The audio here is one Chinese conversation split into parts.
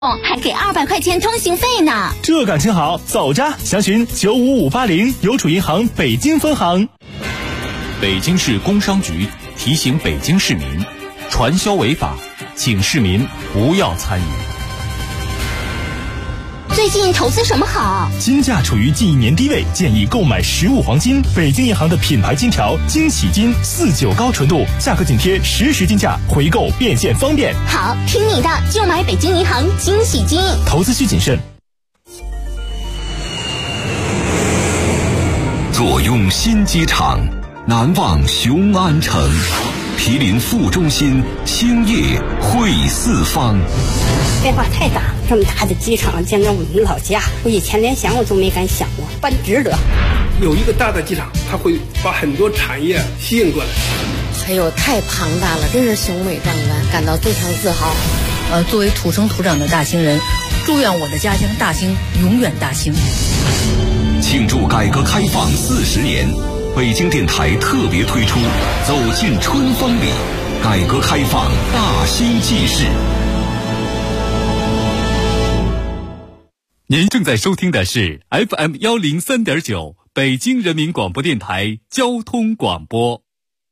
还给200块钱通行费呢。 这感情好，走着，详询95580邮储银行北京分行。 北京市工商局提醒北京市民，传销违法，请市民不要参与。 最近投资什么好？ 金价处于近1年低位，建议购买实物黄金。北京银行的品牌金条金喜金49高纯度，价格紧贴实时金价，回购变现方便。 好，听你的，就买北京银行金喜金。 投资需谨慎。 坐拥新机场，难忘雄安城。毗邻副中心，兴业汇四方。 变化太大，这么大的机场建在我们老家，我以前连想我都没敢想过，办值得。 有一个大的机场，它会把很多产业吸引过来。 还有太庞大了，真是雄伟壮观，感到非常自豪。 作为土生土长的大兴人，祝愿我的家乡大兴永远大兴。 庆祝改革开放40年，北京电台特别推出《走进春风里》，改革开放大兴纪事。 您正在收听的是 FM 103.9北京人民广播电台交通广播。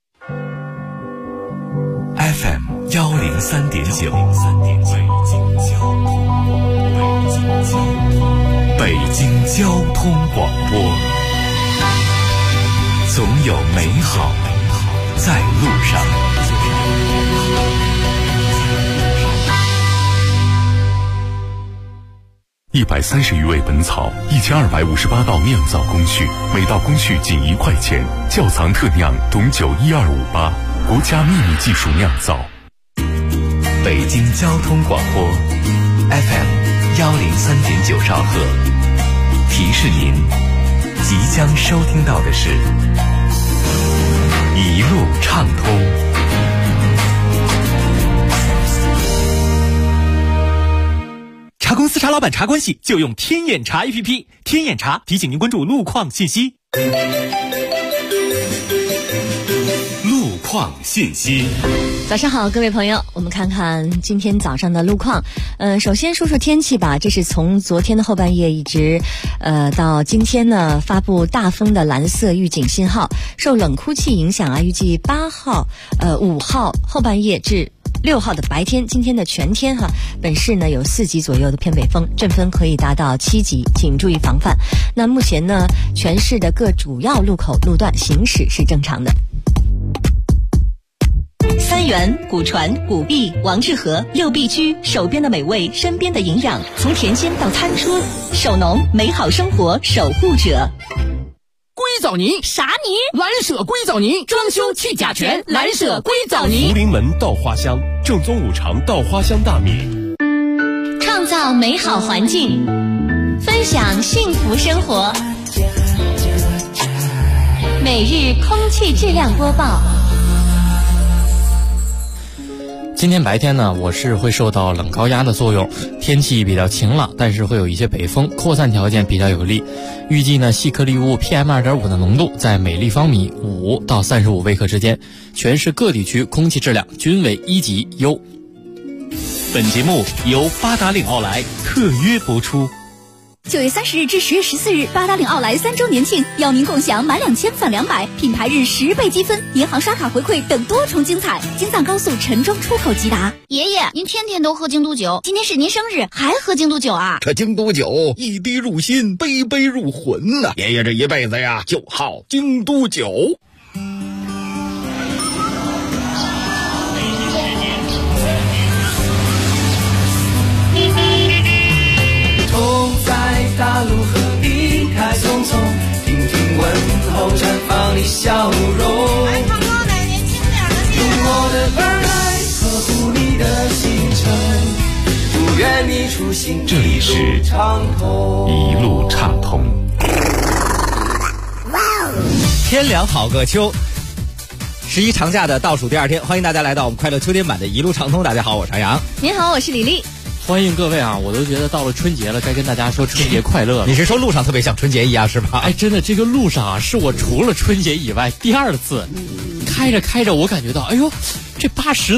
FM 103.9，北京交通广播，总有美好在路上。130余味本草，1258道酿造工序，每道工序仅1块钱。窖藏特酿董酒12588，国家秘密技术酿造。北京交通广播 FM 103.9兆赫，提示您即将收听到的是一路畅通。 茶公司茶老板茶关系就用天眼茶 APP， 天眼茶提醒您关注路况信息。 路况信息。 早上好，各位朋友，我们看看今天早上的路况。首先说说天气吧，这是从昨天的后半夜一直到今天呢，发布大风的蓝色预警信号。受冷空气影响啊，预计8号、5号后半夜至6号的白天，今天的全天本市呢有4级左右的偏北风，阵风可以达到7级，请注意防范。那目前呢，全市的各主要路口路段行驶是正常的。 三元、古传、古壁、王致和6必居，手边的美味，身边的营养，从甜心到餐桌，手农美好生活守护者。 硅藻泥啥泥？ 蓝舍硅藻泥，装修去甲醛，蓝舍硅藻泥。 福临门稻花香，正宗5常稻花香大米。 创造美好环境，分享幸福生活。每日空气质量播报。 今天白天呢，我市会受到冷高压的作用，天气比较晴朗，但是会有一些北风，扩散条件比较有利。预计呢，细颗粒物 PM2.5 的浓度在每立方米5到35微克之间，全市各地区空气质量均为1级优。 本节目由八达岭奥莱特约播出。 9月30日至10月14日，八达岭奥莱3周年庆，邀您共享满2000返200，品牌日10倍积分，银行刷卡回馈等多重精彩。京藏高速陈庄出口即达。 爷爷，您天天都喝京都酒，今天是您生日，还喝京都酒啊？ 这京都酒一滴入心，杯杯入魂呐！爷爷这一辈子呀，就好京都酒。 大路和离开匆匆，听听问候，绽放你笑容。来唱歌的年轻点的戏。用我的耳来呵护你的行程，祝愿你出行这里是一路畅通。 天凉好个秋，11长假的倒数第2天，欢迎大家来到我们快乐秋天版的一路畅通。大家好，我是杨洋。 您好，我是李丽。 欢迎各位啊！我都觉得到了春节了，该跟大家说春节快乐了。 你是说路上特别像春节一样是吧？ 哎，真的，这个路上啊，是我除了春节以外第2次。开着开着，我感觉到，哎呦，这80都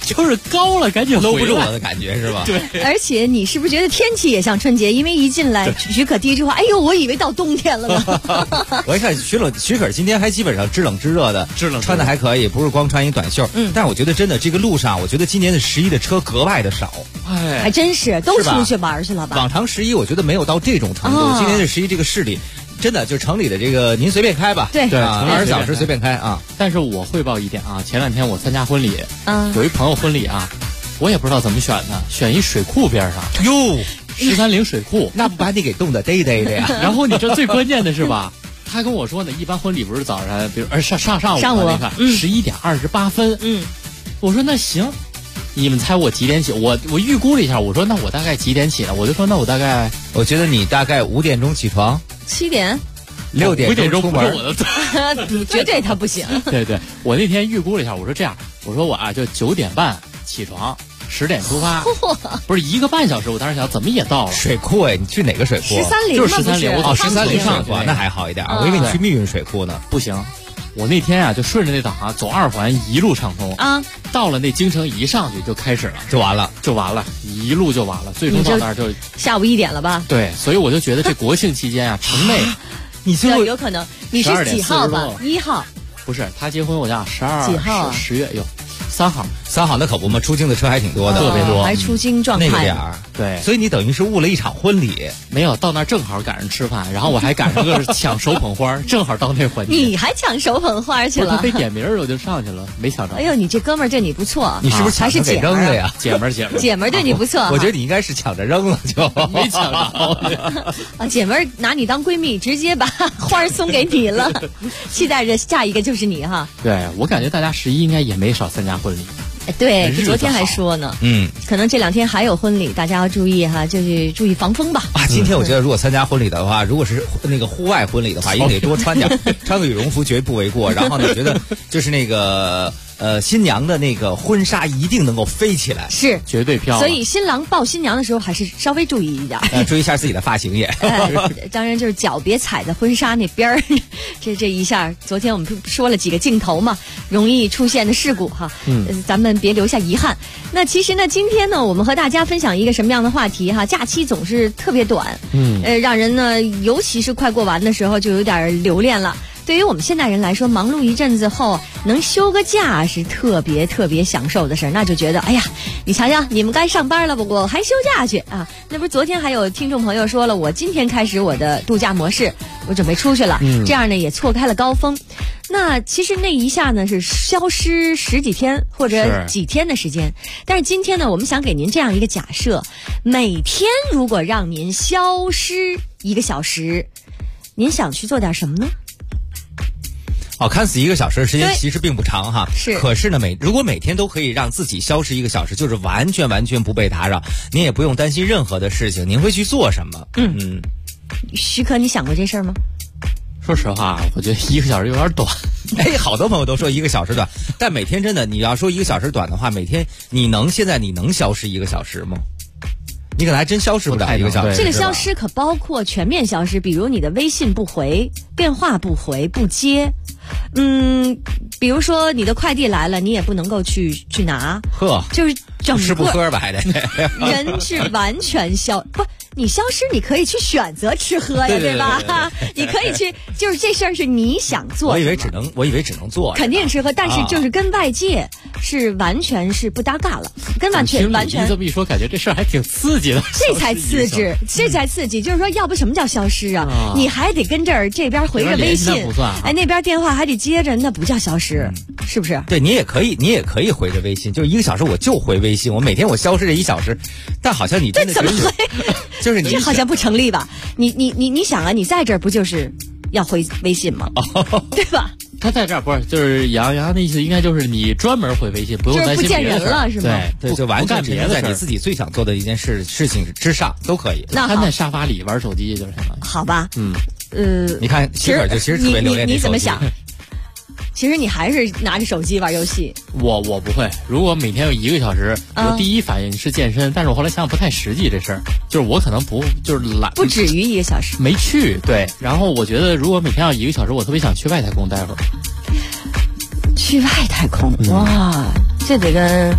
就是高了，赶紧搂不住了的感觉是吧？ 对。 而且你是不是觉得天气也像春节？因为一进来，许可第一句话，哎呦，我以为到冬天了呢。 我一看许可今天还基本上知冷知热的，穿的还可以，不是光穿一短袖。但是我觉得真的这个路上，我觉得今年的11的车格外的少。 哎，还真是都出去玩去了吧？ 往常11我觉得没有到这种程度，今年的11这个市里。真的就城里的这个您随便开吧， 对 ，20小时随便开啊。 但是我汇报一点啊，前2天我参加婚礼，有一朋友婚礼啊，我也不知道怎么选的，选一水库边上哟 ，13陵水库， 那不把你给冻得嘚嘚的呀？ 然后你这最关键的是吧？他跟我说呢，一般婚礼不是早上，比如上午你看11点28分，我说那行，你们猜我几点起？我预估了一下，我说那我大概几点起呢？我就说那我觉得你大概5点钟起床。 7点 ，6点钟出门， 我的绝对他不行。 对，我那天预估了一下，我说这样，我说我啊就9点半起床，10点出发，不是1个半小时。我当时想怎么也到了水库哎，你去哪个水库 ？13陵就是13陵，我 13陵上去那还好一点，我以为你去密云水库呢。 不行，我那天啊就顺着那导航走2环一路畅通啊， 到了那京城一上去就开始了， 就完了， 一路就完了，最终到那儿就下午1点了吧？ 对，所以我就觉得这国庆期间啊，城内你最后有可能你是几号吧？1号？ 不是，他结婚我想12 几号 ？10月有3号那可不嘛，出京的车还挺多的， 特别多， 还出京状态那个点儿。 对， 所以你等于是误了一场婚礼。 没有到那儿正好赶上吃饭，然后我还赶上个抢手捧花，正好到那环节。 你还抢手捧花去了？ 他非点名我就上去了，没抢着。 哎呦，你这哥们儿对你不错， 你是不是抢着给扔了呀？ 姐们儿对你不错。 我觉得你应该是抢着扔了，就没抢着。 啊，姐们儿拿你当闺蜜，直接把花送给你了，期待着下一个就是你哈。 对，我感觉大家11应该也没少参加婚礼。 对，昨天还说呢，可能这2天还有婚礼，大家要注意哈，就是注意防风吧。 啊，今天我觉得如果参加婚礼的话，如果是那个户外婚礼的话，也得多穿点，穿个羽绒服绝不为过。然后呢，觉得就是那个新娘的那个婚纱一定能够飞起来， 是绝对漂亮。 所以新郎抱新娘的时候还是稍微注意一点， 注意一下自己的发型也。 当然就是脚别踩在婚纱那边儿，这一下，昨天我们说了几个镜头嘛，容易出现的事故哈，咱们别留下遗憾。那其实呢，今天呢，我们和大家分享一个什么样的话题哈？假期总是特别短，让人呢，尤其是快过完的时候就有点留恋了。对于我们现代人来说，忙碌一阵子后能休个假是特别享受的事儿，那就觉得哎呀，你瞧瞧，你们该上班了不？我还休假去啊！那不是昨天还有听众朋友说了，我今天开始我的度假模式，我准备出去了，这样呢也错开了高峰。那其实那一下呢是消失10几天或者几天的时间，但是今天呢，我们想给您这样一个假设：每天如果让您消失1个小时，您想去做点什么呢？ 看似1个小时的时间其实并不长哈， 是。 可是呢，如果每天都可以让自己消失1个小时，就是完全不被打扰，您也不用担心任何的事情，您会去做什么？ 徐可，你想过这事儿吗？ 说实话，我觉得1个小时有点短。 好多朋友都说1个小时短，但每天真的，你要说1个小时短的话，每天现在你能消失1个小时吗？你可能还真消失不了1个小时。 这个消失可包括全面消失，比如你的微信不回，电话不回不接，比如说你的快递来了，你也不能够去拿，就是整个吃不喝吧，还得人是完全不。你消失，你可以去选择吃喝呀，对吧？你可以去，就是这事儿是你想做。 我以为只能做， 肯定吃喝，但是就是跟外界是完全是不搭嘎了，跟完全。 你这么一说，感觉这事儿还挺刺激的。 这才刺激，就是说，要不什么叫消失啊？你还得跟这边回着微信，那边电话还得接着，那不叫消失，是不是？ 对，你也可以回着微信，就是1个小时我就回微信，我每天我消失这1小时，但好像你真的怎么会？ 就是你这好像不成立吧？你想啊，你在这儿不就是要回微信吗？对吧？ 他在这儿不是，就是杨的意思，应该就是你专门回微信，不用担心别的事，就是不见人了，是吗？ 对，就完全别在你自己最想做的一件事情之上都可以。 那瘫在沙发里玩手机就是什么？ 好吧， 你看，其实特别留恋你怎么想？其实你还是拿着手机玩游戏。 我不会。如果每天有1个小时，我第一反应是健身，但是我后来想想不太实际这事儿，就是我可能就是懒， 不止于1个小时， 没去。对，然后我觉得如果每天要1个小时，我特别想去外太空待会儿。 去外太空，哇，这得跟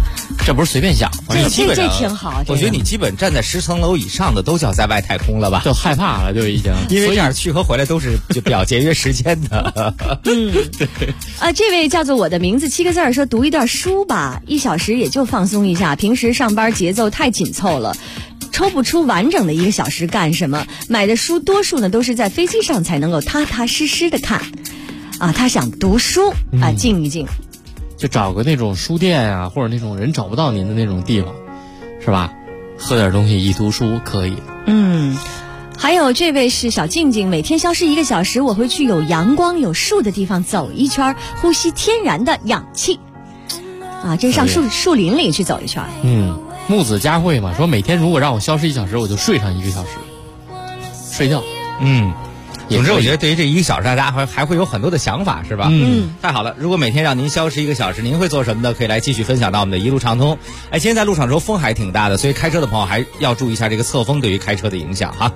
这不是随便想， 这挺好。 我觉得你基本站在10层楼以上的都叫在外太空了吧？ 就害怕了，就已经， 因为这样去和回来都是就比较节约时间的。 这位叫做我的名字7个字说读一段书吧，1小时也就放松一下，平时上班节奏太紧凑了。抽不出完整的1个小时干什么？买的书多数呢都是在飞机上才能够踏踏实实的看，他想读书静一静， 就找个那种书店啊，或者那种人找不到您的那种地方，是吧？喝点东西一读书可以。 还有这位是小静静，每天消失1个小时，我会去有阳光有树的地方走一圈，呼吸天然的氧气。这上树林里去走一圈。 木子佳慧嘛，说每天如果让我消失1小时，我就睡上1个小时，睡觉。 总之我觉得对于这1个小时大家还会有很多的想法，是吧？太好了。如果每天让您消失1个小时，您会做什么呢？可以来继续分享到我们的一路畅通。今天在路上的时候风还挺大的，所以开车的朋友还要注意一下这个侧风对于开车的影响哈。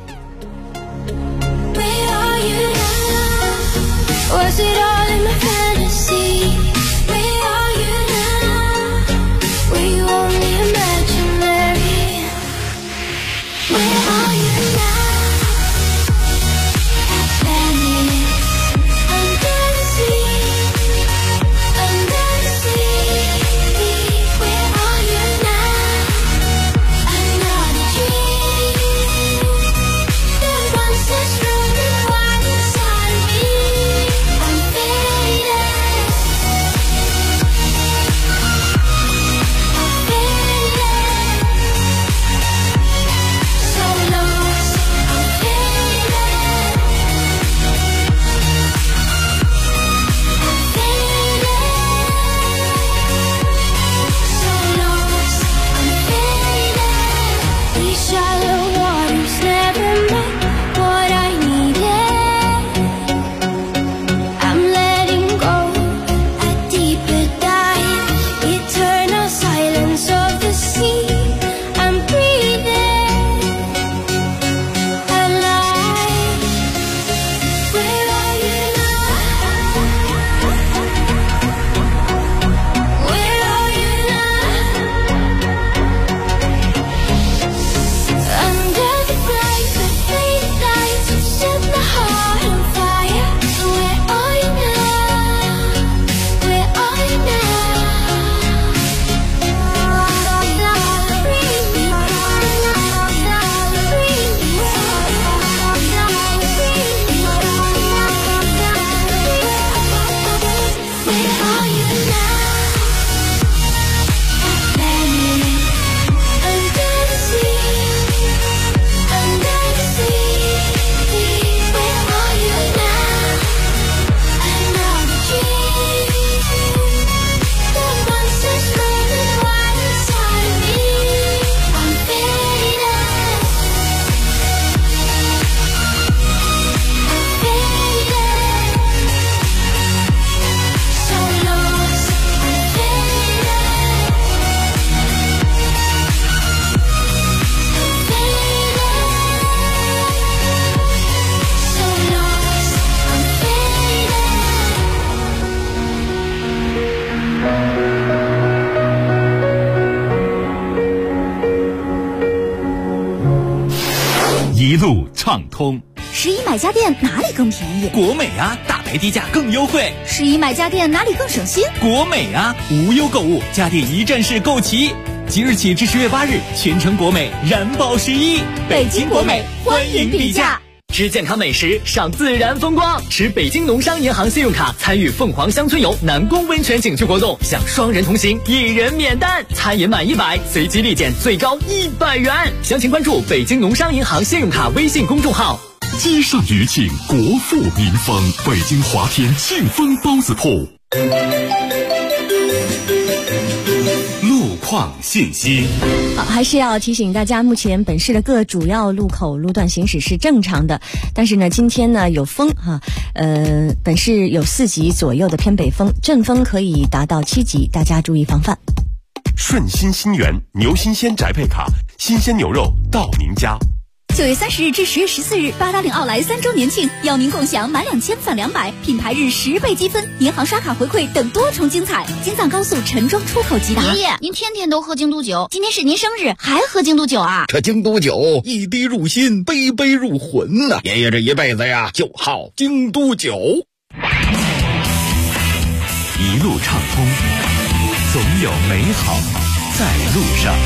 一路畅通。 11买家电哪里更便宜？ 国美啊，大牌低价更优惠。 11买家电哪里更省心？ 国美啊，无忧购物，家电一站式购齐。即日起至10月8日，全程国美燃爆11， 北京国美欢迎比价。 吃健康美食，赏自然风光，持北京农商银行信用卡参与凤凰乡村游南宫温泉景区活动，享双人同行，1人免单，餐饮满100，随机立减最高100元。详情关注北京农商银行信用卡微信公众号。 积善余庆，国富民丰，北京华天庆丰包子铺。路况信息。 还是要提醒大家，目前本市的各主要路口路段行驶是正常的，但是呢，今天呢有风本市有4级左右的偏北风，阵风可以达到7级，大家注意防范。 顺心新源牛新鲜宅配卡，新鲜牛肉到您家。 9月30日至10月14日，880奥莱3周年庆，邀您共享满2000返200，品牌日10倍积分，银行刷卡回馈等多重精彩。京藏高速陈庄出口吉达。 爷爷，您天天都喝京都酒，今天是您生日，还喝京都酒啊？ 这京都酒一滴入心，杯杯入魂呐！爷爷这一辈子呀，就好京都酒。 一路畅通，总有美好在路上。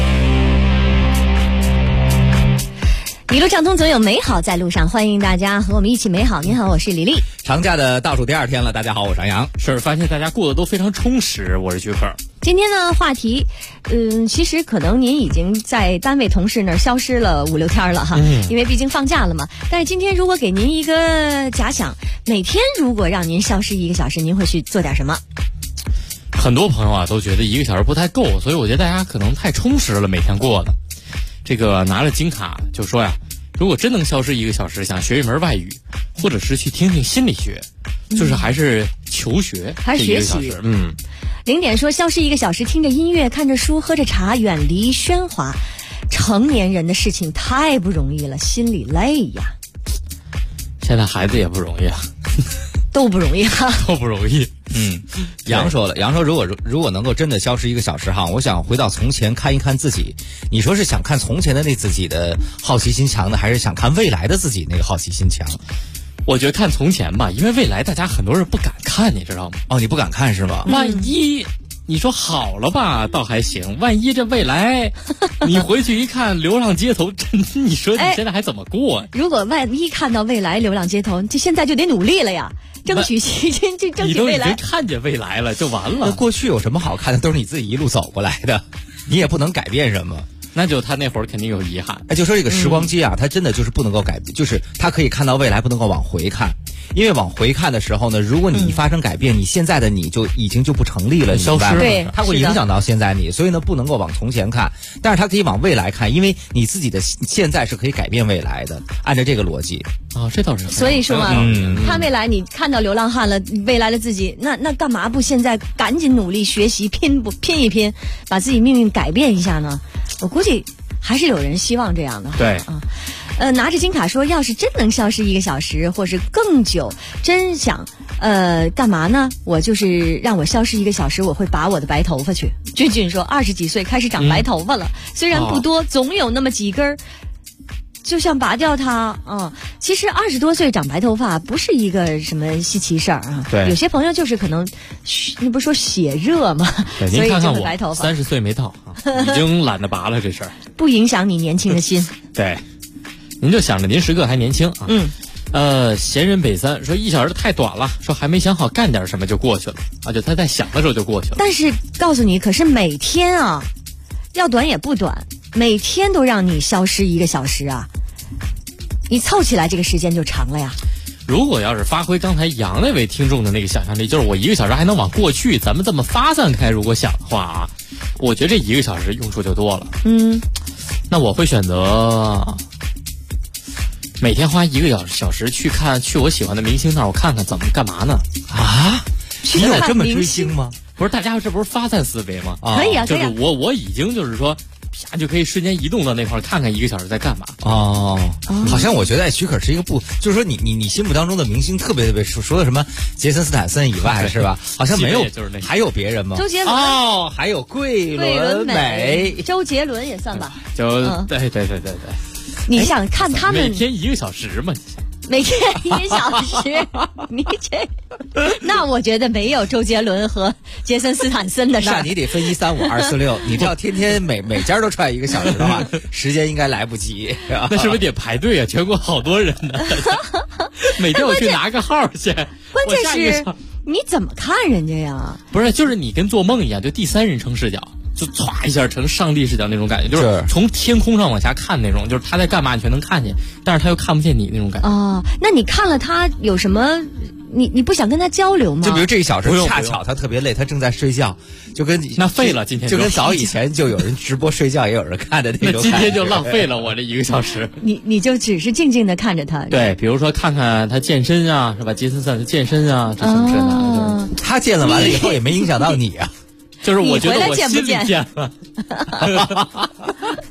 一路畅通，总有美好在路上。欢迎大家和我们一起美好。您好，我是李丽。 长假的倒数第2天了，大家好，我是杨洋。 是发现大家过得都非常充实，我是徐克。 今天呢，话题，其实可能您已经在单位同事那儿消失了5、6天了哈，因为毕竟放假了嘛。但是今天如果给您一个假想，每天如果让您消失1个小时，您会去做点什么？ 很多朋友啊都觉得1个小时不太够，所以我觉得大家可能太充实了，每天过的。这个拿着金卡就说呀，如果真能消失1个小时，想学一门外语，或者是去听听心理学，就是还是求学， 还是学习。0点说消失1个小时，听着音乐，看着书，喝着茶，远离喧哗。成年人的事情太不容易了，心里累呀。 现在孩子也不容易啊。 都不容易哈， 都不容易。 杨说了，杨说如果能够真的消失1个小时哈，我想回到从前看一看自己。你说是想看从前的那自己的好奇心强的，还是想看未来的自己那个好奇心强？ 我觉得看从前吧，因为未来大家很多人不敢看，你知道吗？ 哦，你不敢看是吗？ 万一你说好了吧，倒还行。万一这未来，你回去一看流浪街头，你说你现在还怎么过？ 如果万一看到未来流浪街头，这现在就得努力了呀。争取期间就争取未来， 你都已经看见未来了，就完了。 那过去有什么好看的？都是你自己一路走过来的，你也不能改变什么。 那就他那会儿肯定有遗憾。 就说这个时光机啊，它真的就是不能够改变，就是它可以看到未来，不能够往回看。因为往回看的时候呢，如果你一发生改变，你现在的你就已经就不成立了， 消失了， 对， 它会影响到现在你，所以呢，不能够往从前看，但是它可以往未来看，因为你自己的现在是可以改变未来的，按照这个逻辑啊，这倒是。 所以说嘛，看未来，你看到流浪汉了，未来的自己，那干嘛不现在赶紧努力学习，拼一拼，把自己命运改变一下呢？我估计还是有人希望这样的。 对啊。拿着金卡说，要是真能消失1个小时，或是更久，真想，干嘛呢？我就是让我消失1个小时，我会拔我的白头发去。俊俊说，20几岁开始长白头发了，虽然不多，总有那么几根，就想拔掉它。其实20多岁长白头发不是一个什么稀奇事儿啊。 对， 有些朋友就是可能，你不是说血热吗？所以就会白头发。 30岁没到，已经懒得拔了，这事儿不影响你年轻的心。 对。您就想着您时刻还年轻啊。闲人北三说1小时太短了，说还没想好干点什么就过去了啊，就他在想的时候就过去了。 但是告诉你，可是每天啊，要短也不短，每天都让你消失1个小时啊，你凑起来这个时间就长了呀。 如果要是发挥刚才杨那位听众的那个想象力，就是我1个小时还能往过去，咱们这么发散开，如果想的话啊，我觉得这1个小时用处就多了。那我会选择每天花1个小时去我喜欢的明星那儿，我看看怎么干嘛呢？ 啊？你有这么追星吗？ 不是，大家这不是发散思维吗？ 可以啊， 就是我已经就是说，啪就可以瞬间移动到那块儿，看看1个小时在干嘛。 好像我觉得许可是一个就是说你心目当中的明星特别除了什么杰森斯坦森以外是吧？好像没有， 就是那还有别人吗？ 周杰伦还有桂纶镁， 周杰伦也算吧？ 对。 你想看他们每天1个小时嘛？ 每天1个小时，你那我觉得没有周杰伦和杰森斯坦森的事儿。 那你得分1、3、5、2、4、6，你这样天天每家都踹1个小时的话，时间应该来不及。 那是不是得排队啊？全国好多人呢，每天我去拿个号去。 关键是你怎么看人家呀？ 不是，就是你跟做梦一样，就第3人称视角。就歘一下成上帝视角那种感觉，就是从天空上往下看那种，就是他在干嘛你全能看见，但是他又看不见你那种感觉。 那你看了他有什么？你不想跟他交流吗？ 就比如这1小时恰巧他特别累，他正在睡觉，就跟那废了。今天就跟早以前就有人直播睡觉，也有人看的那种。 那今天就浪费了我这1个小时。 你就只是静静的看着他。 对，比如说看看他健身啊，是吧？杰森斯坦森健身啊，这什么之类的。 他健了完了以后也没影响到你啊。 就是我觉得我心里健了，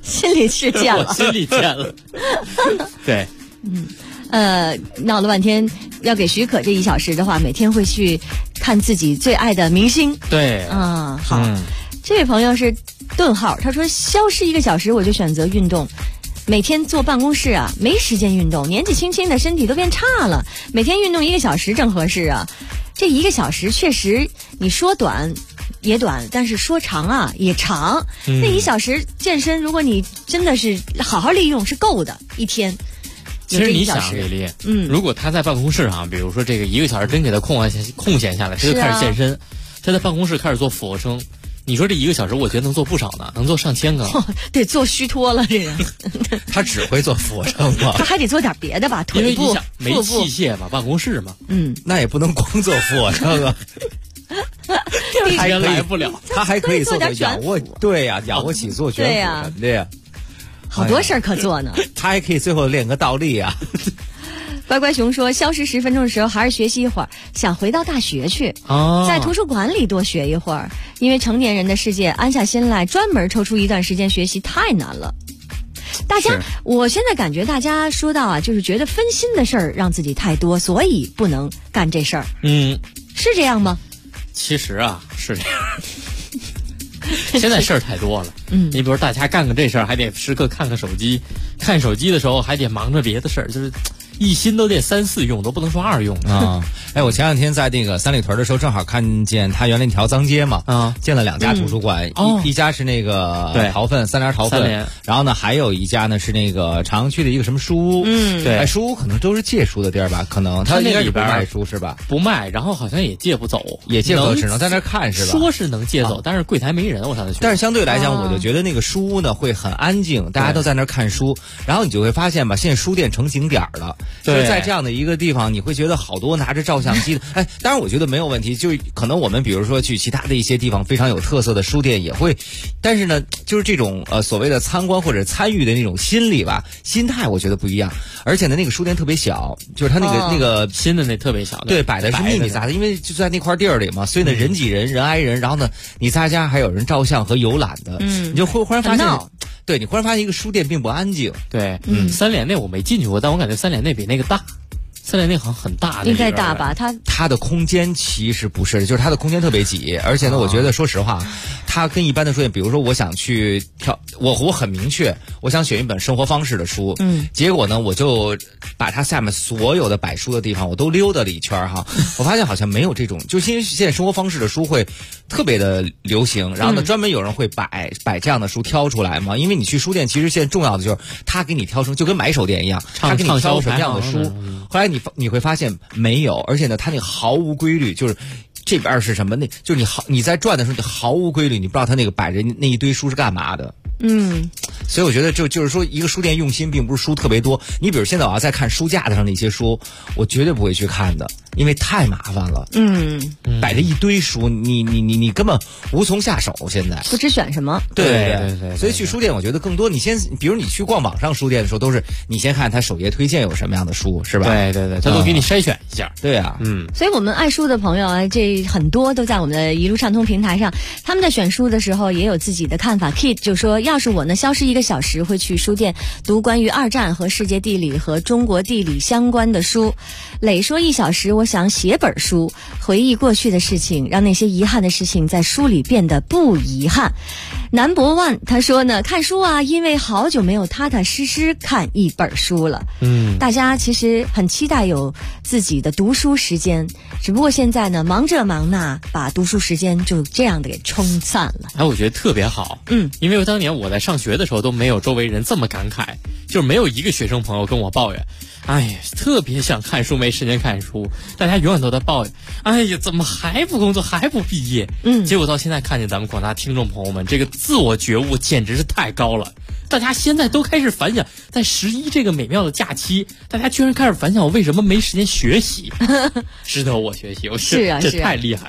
心里是见了， 我心里见了。对， 闹了半天，要给许可这1小时的话，每天会去看自己最爱的明星。 对， 好，这位朋友是顿号，他说消失1个小时我就选择运动。每天坐办公室啊，没时间运动，年纪轻轻的身体都变差了。每天运动1个小时正合适啊。这1个小时确实，你说短也短，但是说长啊也长。那1小时健身，如果你真的是好好利用，是够的，一天。 其实你想，李丽，如果他在办公室上，比如说这个1个小时真给他空闲下来，他就开始健身，他在办公室开始做俯卧撑。你说这1个小时，我觉得能做不少呢，能做上千个。 对，做虚脱了这人。 他只会做俯卧撑吗？ 他还得做点别的吧，腿部、 没器械嘛，办公室嘛。 那也不能光做俯卧撑啊。 还来不了， 他还可以做点仰卧，对呀，仰卧起坐、卷腹什么的呀， 好多事儿可做呢。 他还可以最后练个倒立啊。 乖乖熊说，消失10分钟的时候还是学习一会儿，想回到大学去，在图书馆里多学一会儿，因为成年人的世界安下心来，专门抽出一段时间学习太难了。大家，我现在感觉大家说到啊，就是觉得分心的事儿让自己太多，所以不能干这事儿。是这样吗？ 其实啊，是这样。现在事儿太多了，你比如大家干个这事儿，还得时刻看看手机，看手机的时候还得忙着别的事儿，就是一心都得3、4用，都不能说2用啊。我前两天在那个三里屯的时候，正好看见他原来那条脏街嘛，建了2家图书馆，一家是那个淘粪3联淘粪，然后呢还有一家呢是那个朝阳区的一个什么书屋，对，书屋可能都是借书的地儿吧，可能他应该是不卖书是吧？ 不卖，然后好像也借不走， 也借不走，只能在那看是吧？ 说是能借走，但是柜台没人，我上次去。 但是相对来讲，我就觉得那个书屋呢会很安静，大家都在那看书，然后你就会发现吧，现在书店成景点了，对。在这样的一个地方，你会觉得好多拿着照相机的，当然我觉得没有问题，就可能我们比如说去其他的一些地方非常有特色的书店也会，但是呢，就是这种所谓的参观或者参与的那种心理吧，心态我觉得不一样。而且呢，那个书店特别小，就是它那个新的那特别小， 对，摆的是密密匝的，因为就在那块地儿里嘛，所以呢人挤人，人挨人，然后呢，你在家还有人照相和游览的，你就会忽然发现。对，你忽然发现一个书店并不安静。 对，三联那我没进去过，但我感觉三联那比那个大。三联那好像很大， 应该大吧？ 它的空间其实不是，就是它的空间特别挤，而且呢，我觉得说实话，它跟一般的书店，比如说我想去我很明确，我想选一本生活方式的书，结果呢，我就把它下面所有的摆书的地方我都溜达了一圈哈，我发现好像没有这种，就是因为现在生活方式的书会特别的流行，然后呢，专门有人会摆这样的书挑出来嘛，因为你去书店，其实现在重要的就是他给你挑出，就跟买手店一样，他给你挑什么样的书，后来你会发现没有，而且呢，它那个毫无规律，就是这边是什么，就是你在转的时候，你毫无规律，你不知道它那个摆着那一堆书是干嘛的。所以我觉得就是说，一个书店用心，并不是书特别多。你比如现在我要在看书架子上的一些书，我绝对不会去看的，因为太麻烦了。摆着一堆书，你根本无从下手。现在不知选什么。 对，所以去书店，我觉得更多，比如你去逛网上书店的时候，都是你先看他首页推荐有什么样的书，是吧？ 对，他都给你筛选一下。 对啊， 所以我们爱书的朋友啊，这很多都在我们的一路畅通平台上，他们在选书的时候也有自己的看法。Kid 就说，要是我呢，消失1个小时会去书店读关于2战和世界地理和中国地理相关的书。磊说1小时我想写本书，回忆过去的事情，让那些遗憾的事情在书里变得不遗憾。南博万他说呢，看书啊，因为好久没有踏踏实实看一本书了。大家其实很期待有自己的读书时间，只不过现在呢，忙这忙那，把读书时间就这样的给冲散了。 我觉得特别好。因为当年我在上学的时候都没有周围人这么感慨，就是没有一个学生朋友跟我抱怨，哎呀，特别想看书，没时间看书，大家永远都在抱怨，哎呀，怎么还不工作，还不毕业？结果到现在看见咱们广大听众朋友们，这个自我觉悟简直是太高了。大家现在都开始反省，在11这个美妙的假期，大家居然开始反省我为什么没时间学习，值得我学习。 是啊， 这太厉害。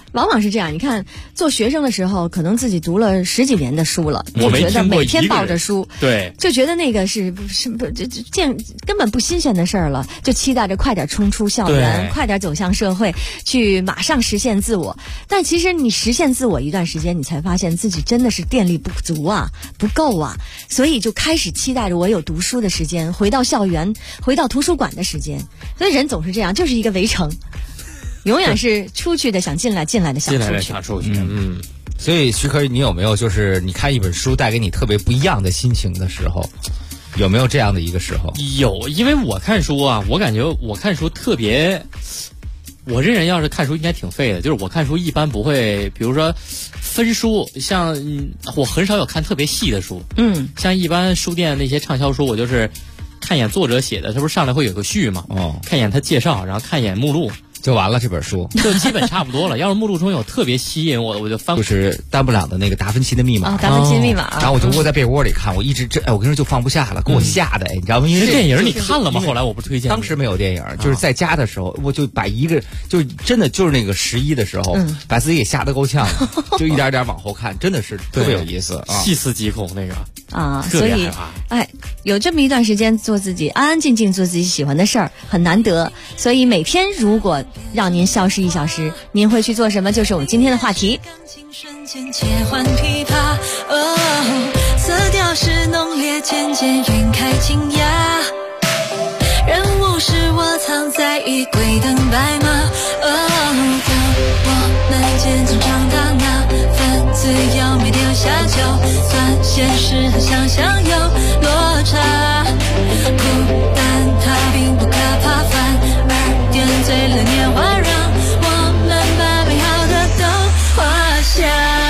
往往是这样，你看做学生的时候，可能自己读了10几年的书了， 我没就觉得每天听过一个人抱着书， 对， 就觉得那个是根本不新鲜的事儿了，就期待着快点冲出校园， 对快点走向社会，去马上实现自我。但其实你实现自我一段时间，你才发现自己真的是电力不足啊，不够啊，所以就开始期待着我有读书的时间，回到校园，回到图书馆的时间。所以人总是这样，就是一个围城。永远是出去的想进来，进来的想出去。 进来的想出去。 所以徐可，你有没有就是你看一本书带给你特别不一样的心情的时候，有没有这样的一个时候？ 有，因为我看书啊，我感觉我看书特别，我这人要是看书应该挺废的，就是我看书一般不会，比如说分书，像我很少有看特别细的书。像一般书店那些畅销书，我就是看一眼作者写的，它不是上来会有个序嘛？看一眼他介绍，然后看一眼目录。 就完了，这本书就基本差不多了。要是目录中有特别吸引我的，我就翻。 就是丹布朗的那个《达芬奇的密码》 达芬奇的密码。 然后我就窝在被窝里看，我一直我跟你说就放不下了，给我吓的，你知道吗？因为电影你看了吗？后来我不推荐。 当时没有电影，就是在家的时候，我就把一个就真的就是那个11的时候，把自己给吓得够呛了，就一点点往后看，真的是特别有意思， 细思极恐那个啊。所以有这么一段时间做自己，安安静静做自己喜欢的事儿很难得。所以每天如果让您消失1小时，您会去做什么？就是我们今天的话题。 瞬间切换琵琶，色调是浓烈，渐渐晕开惊讶。人物是我藏在衣柜等白马。当我们渐渐长大，那份自由没丢下，就算现实和想象有落差。孤单它并不可怕，反而点缀了年华，让我们把美好的都画下。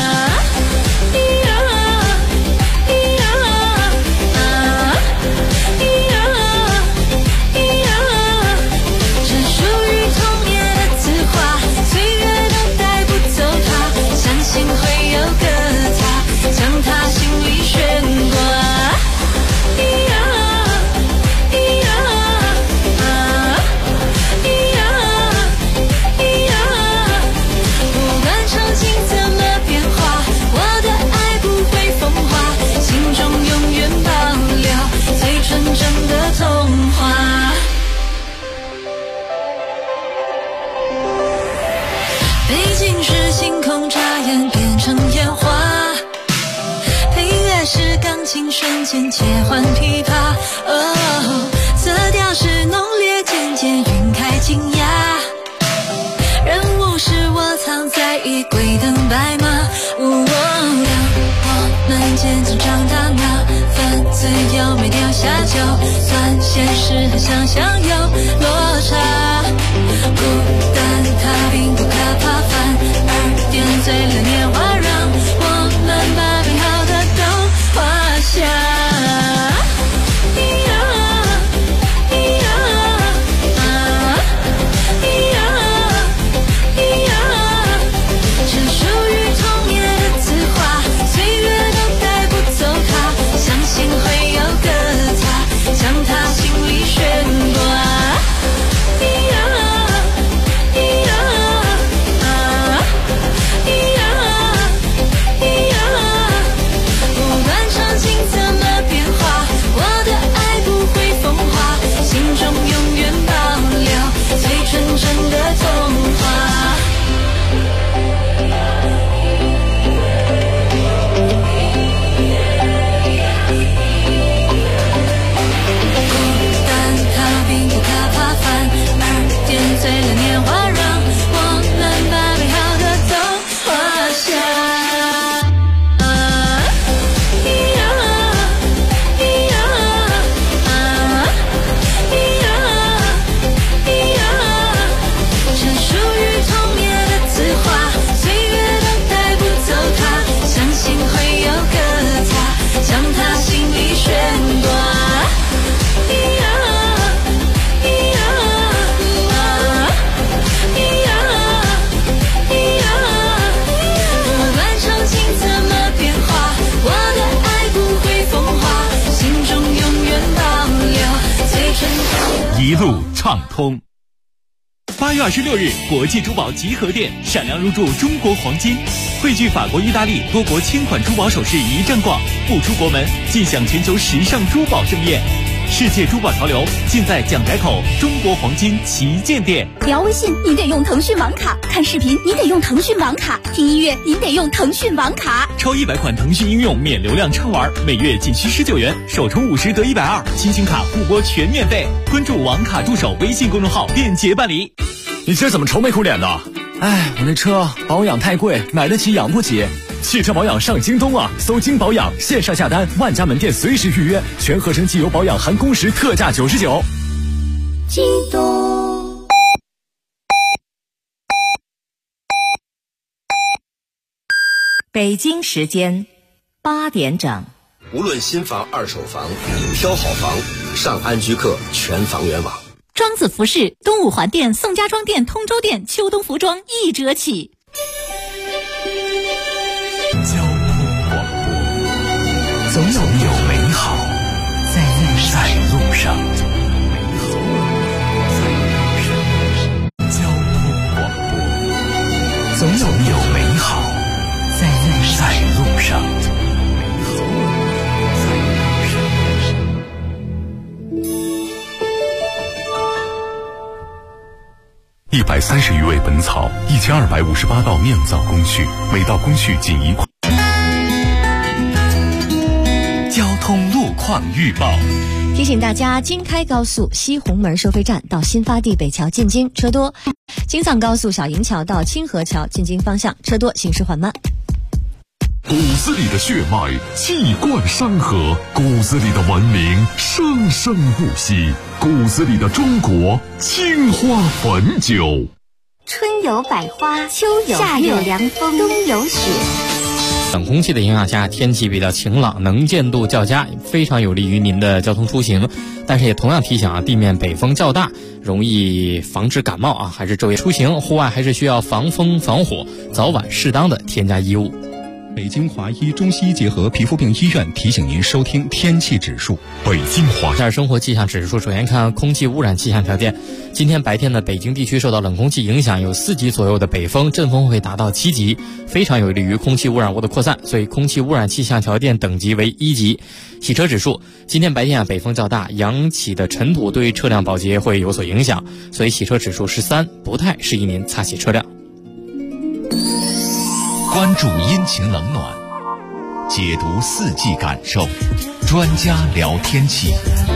瞬间切换琵琶，色调是浓烈，渐渐晕开惊讶。人物是我藏在衣柜等白马。当我们渐渐长大，那份自由没丢下，就算现实和想象有落差。孤单它并不可怕，反而点缀了年华，让我们把美好的都画下。 一路畅通。 8月26日，国际珠宝集合店闪亮入驻中国黄金，汇聚法国、意大利多国千款珠宝首饰一站逛，不出国门尽享全球时尚珠宝盛宴。世界珠宝潮流尽在蒋宅口中国黄金旗舰店。 聊微信你得用腾讯网卡，看视频你得用腾讯网卡，听音乐你得用腾讯网卡。 超100款腾讯应用免流量畅玩，每月仅需19元，首充50得120，新型卡互拨全免费。关注网卡助手微信公众号便捷办理。 你今儿怎么愁眉苦脸的？ 哎，我那车保养太贵，买得起养不起。 汽车保养上京东啊，搜京保养，线上下单，万家门店随时预约，全合成机油保养含工时特价99。 京东。 北京时间8点整。 无论新房、二手房，挑好房，上安居客全房源网。 庄子服饰东五环店、宋家庄店、通州店秋冬服装1折起。 交通广播，总有美好在路上。交通广播，总有美好在路上。130余味本草，1258道酿造工序，每道工序仅1块。 交通路况预报。 提醒大家，京开高速西红门收费站到新发地北桥进京车多，京藏高速小营桥到清河桥进京方向车多，行驶缓慢。 骨子里的血脉气贯山河，骨子里的文明生生不息，骨子里的中国青花汾酒。 春有百花，秋有夏有凉风，冬有雪。 冷空气的影响下，天气比较晴朗，能见度较佳，非常有利于您的交通出行。但是也同样提醒啊，地面北风较大，容易防止感冒啊，还是昼夜出行，户外还是需要防风防火，早晚适当的添加衣物。 北京华医中西医结合皮肤病医院提醒您收听天气指数。 北京华这儿生活气象指数，首先看空气污染气象条件。今天白天的北京地区受到冷空气影响，有4级左右的北风，阵风会达到7级，非常有利于空气污染物的扩散，所以空气污染气象条件等级为1级。洗车指数，今天白天啊北风较大，扬起的尘土对车辆保洁会有所影响，所以洗车指数13，不太适宜您擦洗车辆。 关注阴晴冷暖，解读四季感受，专家聊天气。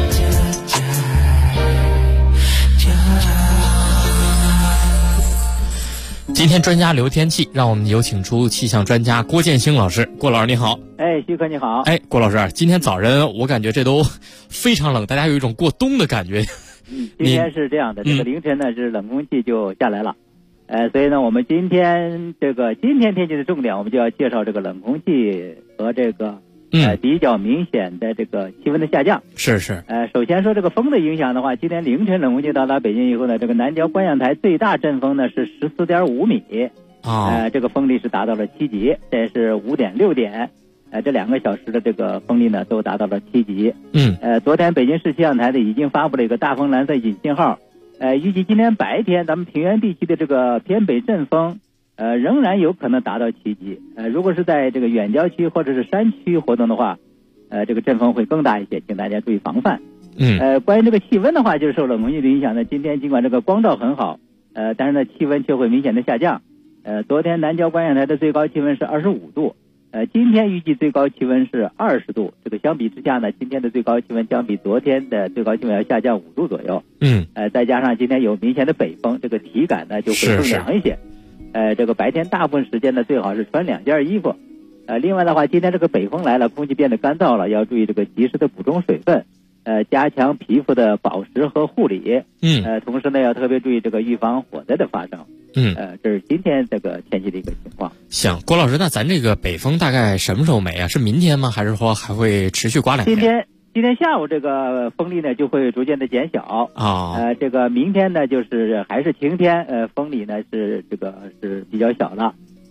今天专家聊天气，让我们有请出气象专家郭建兴老师。郭老师你好。 徐科你好。 郭老师，今天早晨我感觉这都非常冷，大家有一种过冬的感觉。 今天是这样的，这个凌晨呢是冷空气就下来了。所以呢，我们今天天气的重点，我们就要介绍这个冷空气和这个比较明显的这个气温的下降。 是。 首先说这个风的影响的话，今天凌晨冷空气到达北京以后呢，这个南郊观象台最大阵风呢是14.5米，这个风力是达到了7级，这是5点、6点，这2个小时的这个风力呢都达到了7级。昨天北京市气象台呢已经发布了一个大风蓝色预警信号。预计今天白天咱们平原地区的这个偏北阵风，仍然有可能达到7级。如果是在这个远郊区或者是山区活动的话，这个阵风会更大一些，请大家注意防范。关于这个气温的话，就是受冷空气的影响呢，今天尽管这个光照很好，但是呢气温却会明显的下降。昨天南郊观象台的最高气温是25度。今天预计最高气温是20度，这个相比之下呢，今天的最高气温相比昨天的最高气温要下降5度左右。再加上今天有明显的北风，这个体感呢就会更凉一些。这个白天大部分时间呢最好是穿2件衣服。另外的话，今天这个北风来了，空气变得干燥了，要注意这个及时的补充水分，加强皮肤的保湿和护理。同时呢要特别注意这个预防火灾的发生。这是今天这个天气的一个情况。 行，郭老师，那咱这个北风大概什么时候没啊？是明天吗？还是说还会持续刮2天？ 今天下午这个风力呢就会逐渐的减小。这个明天呢就是还是晴天，风力呢是比较小了。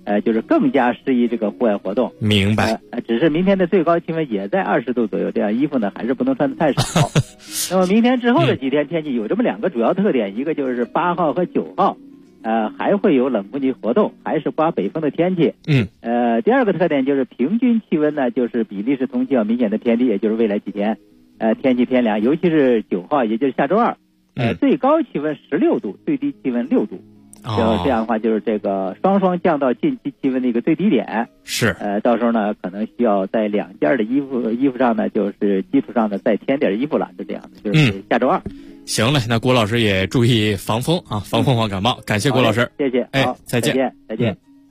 就是更加适宜这个户外活动。 明白。 只是明天的最高气温也在20度左右，这样衣服呢还是不能穿得太少。那么明天之后的几天天气有这么2个主要特点，一个就是8号和9号，还会有冷空气活动，还是刮北风的天气。第2个特点就是平均气温呢，就是比历史同期要明显的偏低，也就是未来几天，天气偏凉，尤其是9号，也就是下周2，最高气温16度，最低气温6度。这样的话，就是这个双降到近期气温的一个最低点。 是。 到时候呢，可能需要在2件的衣服上呢，就是基础上呢再添点衣服了，是这样的。就是下周2。 行了，那郭老师也注意防风啊，防风防感冒。感谢郭老师， 谢谢。 再见， 再见。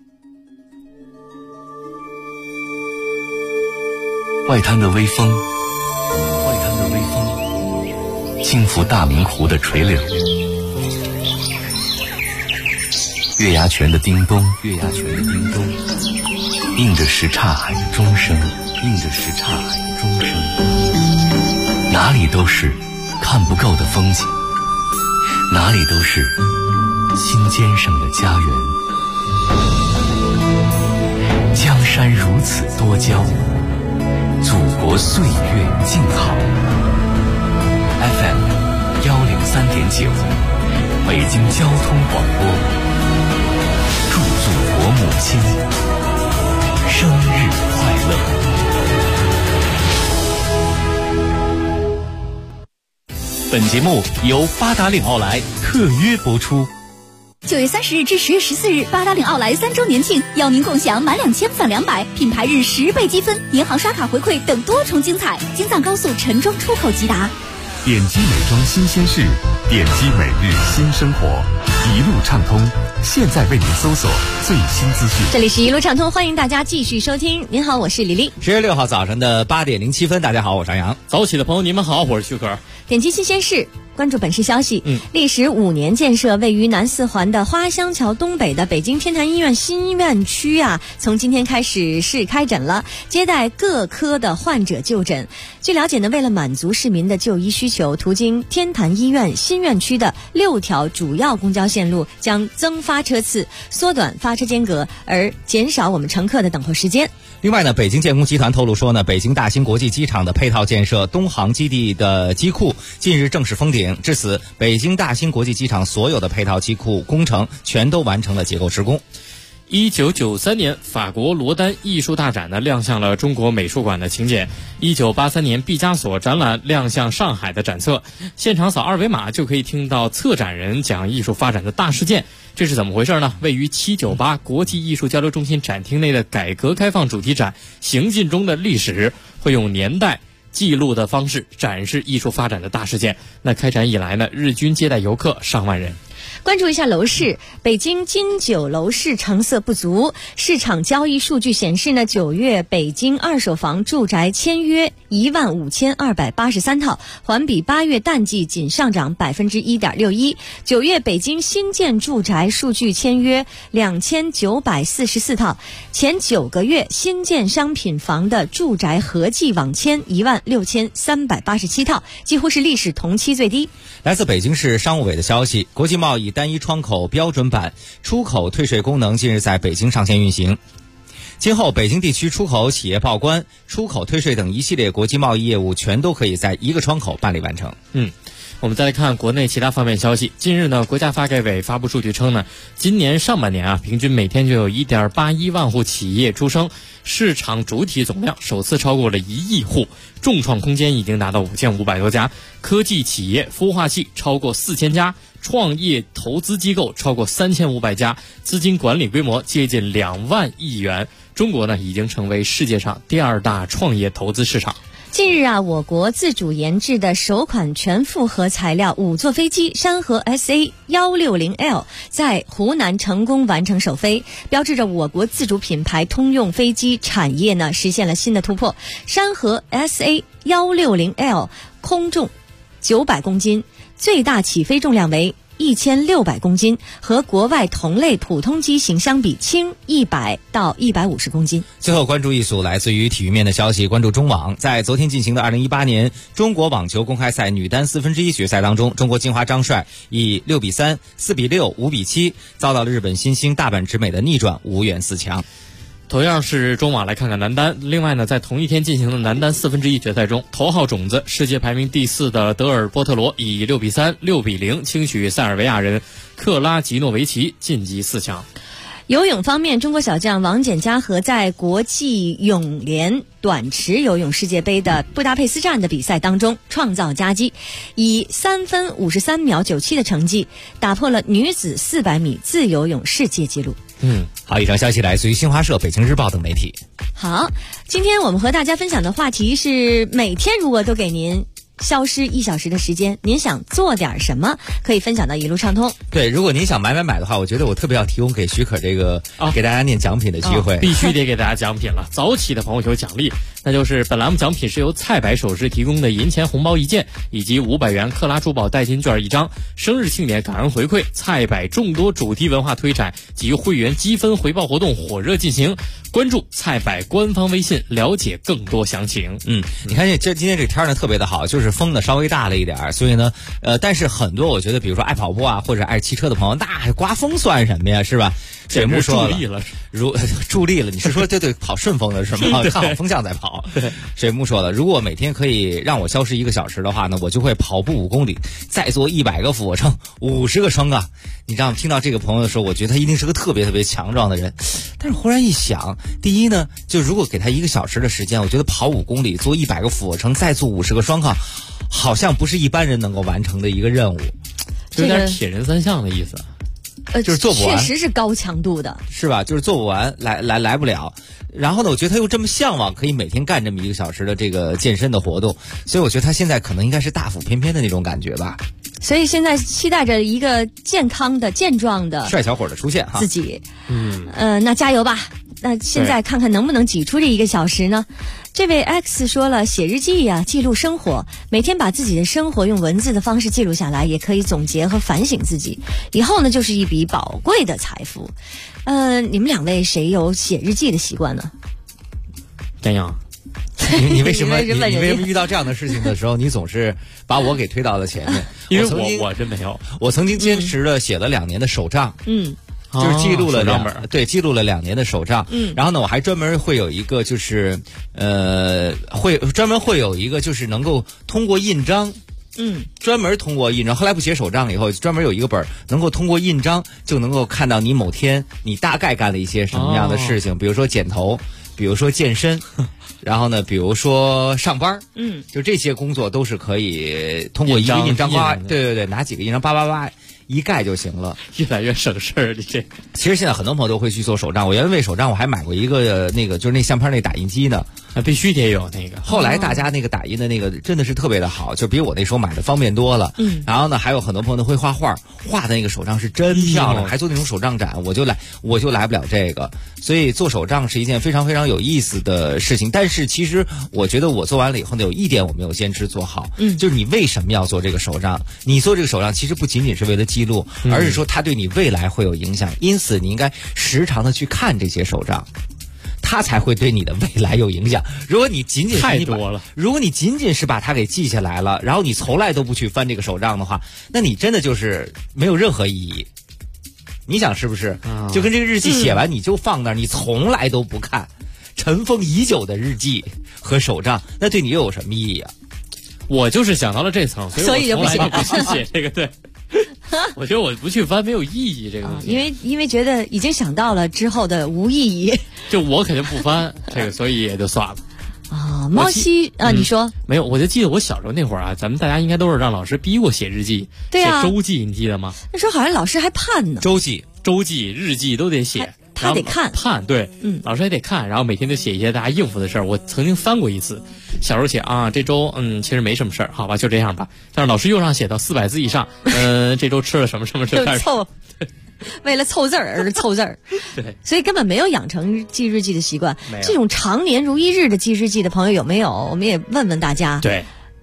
外滩的微风，轻拂大明湖的垂柳。月牙泉的叮咚，映着什刹海的钟声，哪里都是看不够的风景，哪里都是心尖上的家园。江山如此多娇，祖国岁月静好。FM 103.9，北京交通广播。祝祖国母亲生日快乐！ 本节目由八达岭奥莱特约播出。 9月30日至10月14日，八达岭奥莱3周年庆，邀您共享满2000返200，品牌日10倍积分，银行刷卡回馈等多重精彩。京藏高速陈庄出口即达。 点击美妆新鲜事，点击每日新生活，一路畅通。现在为您搜索最新资讯。 这里是一路畅通，欢迎大家继续收听。您好，我是李丽。 10月6号早上的8点07分，大家好，我是张扬。 早起的朋友，你们好，我是旭可。 点击新鲜事，关注本市消息。历时5年建设，位于南四环的花乡桥东北的北京天坛医院新院区从今天开始试开诊了，接待各科的患者就诊。据了解呢，为了满足市民的就医需求，途经天坛医院新院区的6条主要公交线路将增发车次，缩短发车间隔，而减少我们乘客的等候时间。 另外呢，北京建工集团透露说呢，北京大兴国际机场的配套建设东航基地的机库近日正式封顶，至此北京大兴国际机场所有的配套机库工程全都完成了结构施工。 1993年，法国罗丹艺术大展呢亮相了中国美术馆的请柬。1983年，毕加索展览亮相上海的展册，现场扫2维码就可以听到策展人讲艺术发展的大事件。这是怎么回事呢？位于798国际艺术交流中心展厅内的改革开放主题展《行进中的历史》会用年代记录的方式展示艺术发展的大事件。那开展以来呢，日均接待游客上万人。 关注一下楼市，北京金九楼市成色不足。市场交易数据显示呢，9月北京二手房住宅签约15283套，环比8月淡季仅上涨1.61%。9月北京新建住宅数据签约2944套，前9个月新建商品房的住宅合计网签16387套，几乎是历史同期最低。 来自北京市商务委的消息，国际贸易单一窗口标准版出口退税功能近日在北京上线运行。今后北京地区出口企业报关、出口退税等一系列国际贸易业务全都可以在一个窗口办理完成。 我们再来看国内其他方面消息。近日呢，国家发改委发布数据称呢，今年上半年平均每天就有1.81万户企业出生，市场主体总量首次超过了1亿户，重创空间已经达到5500多家，科技企业孵化器超过4000家，创业投资机构超过3500家，资金管理规模接近2万亿元。中国呢，已经成为世界上第2大创业投资市场。 近日我国自主研制的首款全复合材料5座飞机山河 SA160L 在湖南成功完成首飞，标志着我国自主品牌通用飞机产业呢实现了新的突破。山河 SA160L 空重900公斤，最大起飞重量为 1600公斤，和国外同类普通机型相比轻100到150公斤。 最后关注一组来自于体育面的消息，关注中网。在昨天进行的2018年中国网球公开赛女单1/4决赛当中，中国金华张帅以6比3、4比6、5比7遭到了日本新星大阪直美的逆转，无缘4强。 同样是中网，来看看男单。另外呢，在同一天进行的男单1/4决赛中，头号种子世界排名第4的德尔波特罗以6比3、6比0轻取塞尔维亚人克拉吉诺维奇，晋级4强。 游泳方面，中国小将王简嘉禾在国际泳联短池游泳世界杯的布达佩斯站的比赛当中创造佳绩，以3分53秒97的成绩打破了女子400米自由泳世界纪录。 好，以上消息来自于新华社、北京日报等媒体。 好，今天我们和大家分享的话题是，每天如果都给您消失1小时的时间，您想做点什么？可以分享到一路畅通。 对，如果您想买的话，我觉得我特别要提供给许可这个给大家念奖品的机会， 必须得给大家奖品了。早起的朋友有奖励，那就是本栏目奖品是由菜百首饰提供的银钱红包1件，以及500元克拉珠宝代金券1张。生日庆典感恩回馈，菜百众多主题文化推展及会员积分回报活动火热进行。关注菜百官方微信，了解更多详情。 你看今天这天呢特别的好，就是风呢稍微大了一点，所以呢但是很多我觉得比如说爱跑步啊或者爱骑车的朋友，那刮风算什么呀，是吧？水木说了，助力了，你是说对跑顺风的是吗？看好风向再跑。水木说了，如果每天可以让我消失1个小时的话呢，我就会跑步5公里，再做100个俯卧撑，50个双杠。你知道听到这个朋友的时候，我觉得他一定是个特别特别强壮的人。但是忽然一想，第一呢，就如果给他1个小时的时间，我觉得跑5公里，做100个俯卧撑，再做50个双杠，好像不是一般人能够完成的一个任务， 有点铁人3项的意思。 就是做不完， 确实是高强度的， 是吧？就是做不完，来不了。然后呢，我觉得他又这么向往可以每天干这么1个小时的这个健身的活动，所以我觉得他现在可能应该是大腹翩翩的那种感觉吧。 所以现在期待着一个健康的、健壮的帅小伙的出现哈。 自己，那加油吧！那现在看看能不能挤出这1个小时呢？这位 X 说了，写日记呀，记录生活，每天把自己的生活用文字的方式记录下来，也可以总结和反省自己，以后呢就是一笔宝贵的财富。你们2位谁有写日记的习惯呢？ 张扬， 你为什么遇到这样的事情的时候，你总是把我给推到了前面？ 因为我真没有， 我曾经坚持了写了2年的手账。就是记录了记录了2年的手账。然后呢，我还专门会有一个就是专门会有一个就是能够通过印章。专门通过印章，后来不写手账了以后，专门有一个本能够通过印章就能够看到你某天你大概干了一些什么样的事情，比如说剪头，比如说健身，然后呢，比如说上班，就这些工作都是可以通过一个印章对，拿几个印章叭一盖就行了， 越来越省事儿。这其实现在很多朋友都会去做手账，我原来为手账我还买过一个那个就是那相片那打印机呢， 必须得有那个。 后来大家那个打印的那个真的是特别的好，就比我那时候买的方便多了。然后呢，还有很多朋友会画画，画的那个手账是真漂亮，还做那种手账展，我就来不了这个。所以做手账是一件非常非常有意思的事情。但是其实我觉得我做完了以后呢，有一点我没有坚持做好，就是你为什么要做这个手账？你做这个手账其实不仅仅是为了记录，而是说它对你未来会有影响，因此你应该时常的去看这些手账，它才会对你的未来有影响。如果你仅仅是太多了， 如果你仅仅是把它给记下来了，然后你从来都不去翻这个手账的话，那你真的就是没有任何意义。你想是不是？就跟这个日记写完你就放那儿，你从来都不看，尘封已久的日记和手账，那对你又有什么意义啊？ 我就是想到了这层， 所以就不去写这个。对，我觉得我不去翻没有意义，这个东西，因为觉得已经想到了之后的无意义， 就我肯定不翻这个，所以也就算了。 猫西你说没有？我就记得我小时候那会儿啊，咱们大家应该都是让老师逼过写日记， 对啊， 写周记，你记得吗？ 那时候好像老师还判呢， 周记、 日记都得写。 他得看， 对，老师还得看，然后每天就写一些大家应付的事儿。我曾经翻过一次，小时候写这周其实没什么事儿，好吧，就这样吧。但是老师又让写到400字以上，这周吃了什么什么事儿， 凑，为了凑字儿而凑字儿， 对， 所以根本没有养成记日记的习惯。这种常年如一日的记日记的朋友有没有？我们也问问大家。 对。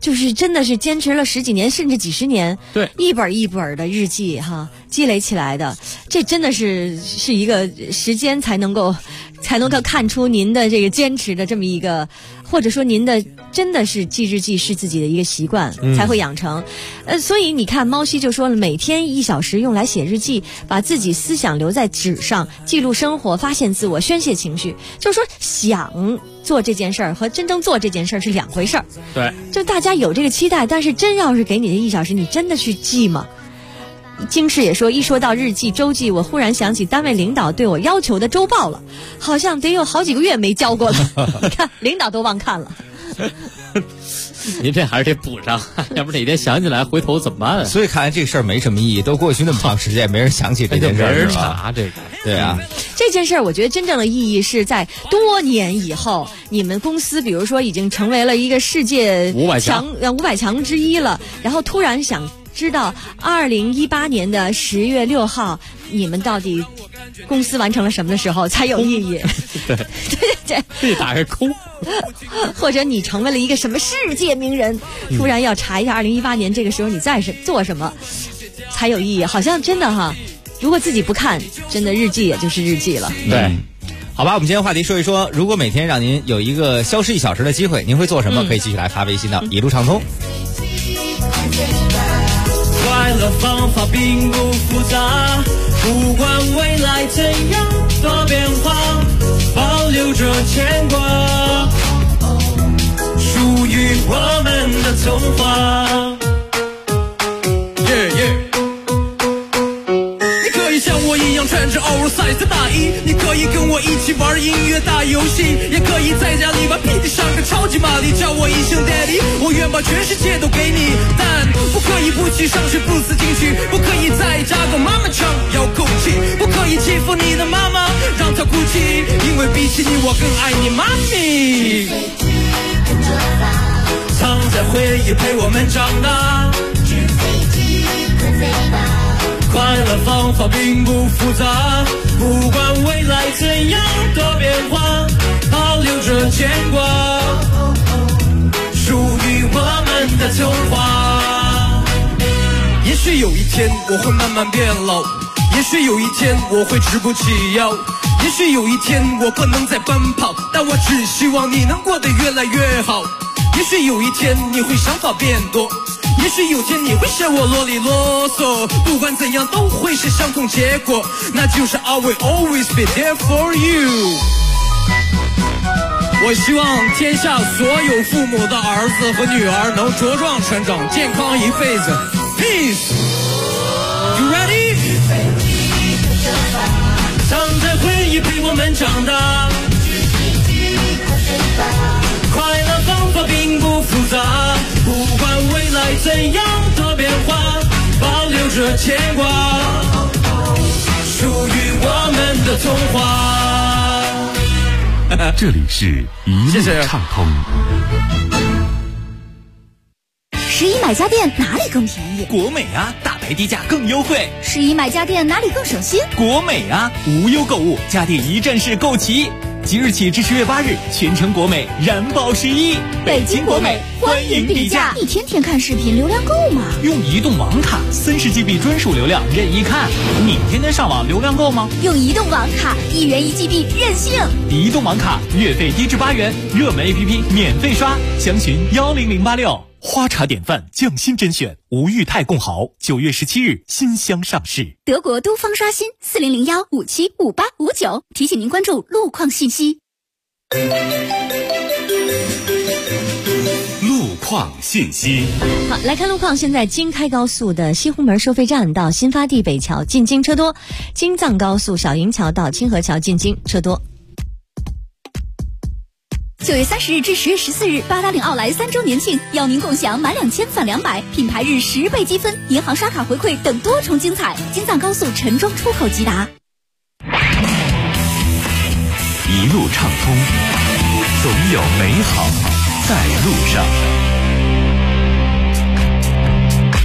就是真的是坚持了10几年甚至几十年， 对， 一本一本的日记哈积累起来的，这真的是一个时间才能够看出您的这个坚持的这么一个，或者说您的真的是记日记是自己的一个习惯，才会养成。所以你看猫西就说了，每天1小时用来写日记，把自己思想留在纸上，记录生活，发现自我，宣泄情绪。就是说想做这件事儿和真正做这件事儿是两回事儿。 对， 就大家有这个期待，但是真要是给你的1小时，你真的去记吗？京世也说，一说到日记周记，我忽然想起单位领导对我要求的周报了，好像得有好几个月没交过了。你看领导都忘看了。 您这还是得补上，要不哪天想起来回头怎么办？ 所以看来这个事儿没什么意义，都过去那么长时间，没人想起这件事儿， 没人查这个。 对啊， 这件事儿我觉得真正的意义是在多年以后，你们公司比如说已经成为了一个世界500强之一了，然后突然想知道2018年的10月6号你们到底公司完成了什么的时候才有意义。 对，这打个空。 或者你成为了一个什么世界名人，突然要查一下2018年这个时候你在做什么才有意义。好像真的哈，如果自己不看，真的日记也就是日记了。 对，好吧，我们今天话题说一说，如果每天让您有一个消失1小时的机会，您会做什么？可以继续来发微信到一路畅通。 快乐方法并不复杂，不管未来怎样多变化，保留着牵挂，属于我们的童话。你可以像我一样穿着 oversize 的大衣，你可以跟我一起玩音乐大游戏，也可以在家里把 PT 上个超级玛丽，叫我一声 daddy， 我愿把全世界都给你，但不可以不去上学不思进取，不可以在家跟妈妈唱要哭泣，不可以欺负你的妈妈让她哭泣，因为比起你我更爱你妈咪。藏在回忆陪我们长大，快乐方法并不复杂，不管未来怎样多变化，保留着牵挂，属于我们的童话。也许有一天我会慢慢变老，也许有一天我会直不起腰，也许有一天我不能再奔跑，但我只希望你能过得越来越好。也许有一天你会想法变多，也许有天你会嫌我啰里啰嗦，不管怎样都会是相同结果，那就是 I will always be there for you。 我希望天下所有父母的儿子和女儿能茁壮成长，健康一辈子。 Peace You ready？ 藏在回忆陪我们长大，快乐方法并不复杂，不管未来怎样多变化，保留着牵挂，属于我们的童话。 这里是一路畅通。 11买家电哪里更便宜？ 国美啊，大白低价更优惠。 11买家电哪里更省心？ 国美啊，无忧购物，家电一站式购齐。即日起至10月8日，全程国美燃爆11， 北京国美欢迎比价。你天天看视频，流量够吗？ 用移动网卡，30GB 专属流量任意看。你天天上网，流量够吗？ 用移动网卡，1元1GB 任性。 移动网卡月费低至8元，热门 APP 免费刷，详询10086。花茶典范匠心甄选，吴裕泰共好，9月17日新箱上市。 德国东方刷新4001575859，提醒您关注路况信息。 路况信息。 好，来看路况。现在京开高速的西湖门收费站到新发地北桥进京车多，京藏高速小营桥到清河桥进京车多。 9月30日至10月14日，八达岭奥莱3周年庆，邀您共享满2000返200，品牌日10倍积分，银行刷卡回馈等多重精彩。京藏高速陈庄出口即达。 一路畅通，总有美好在路上。 一路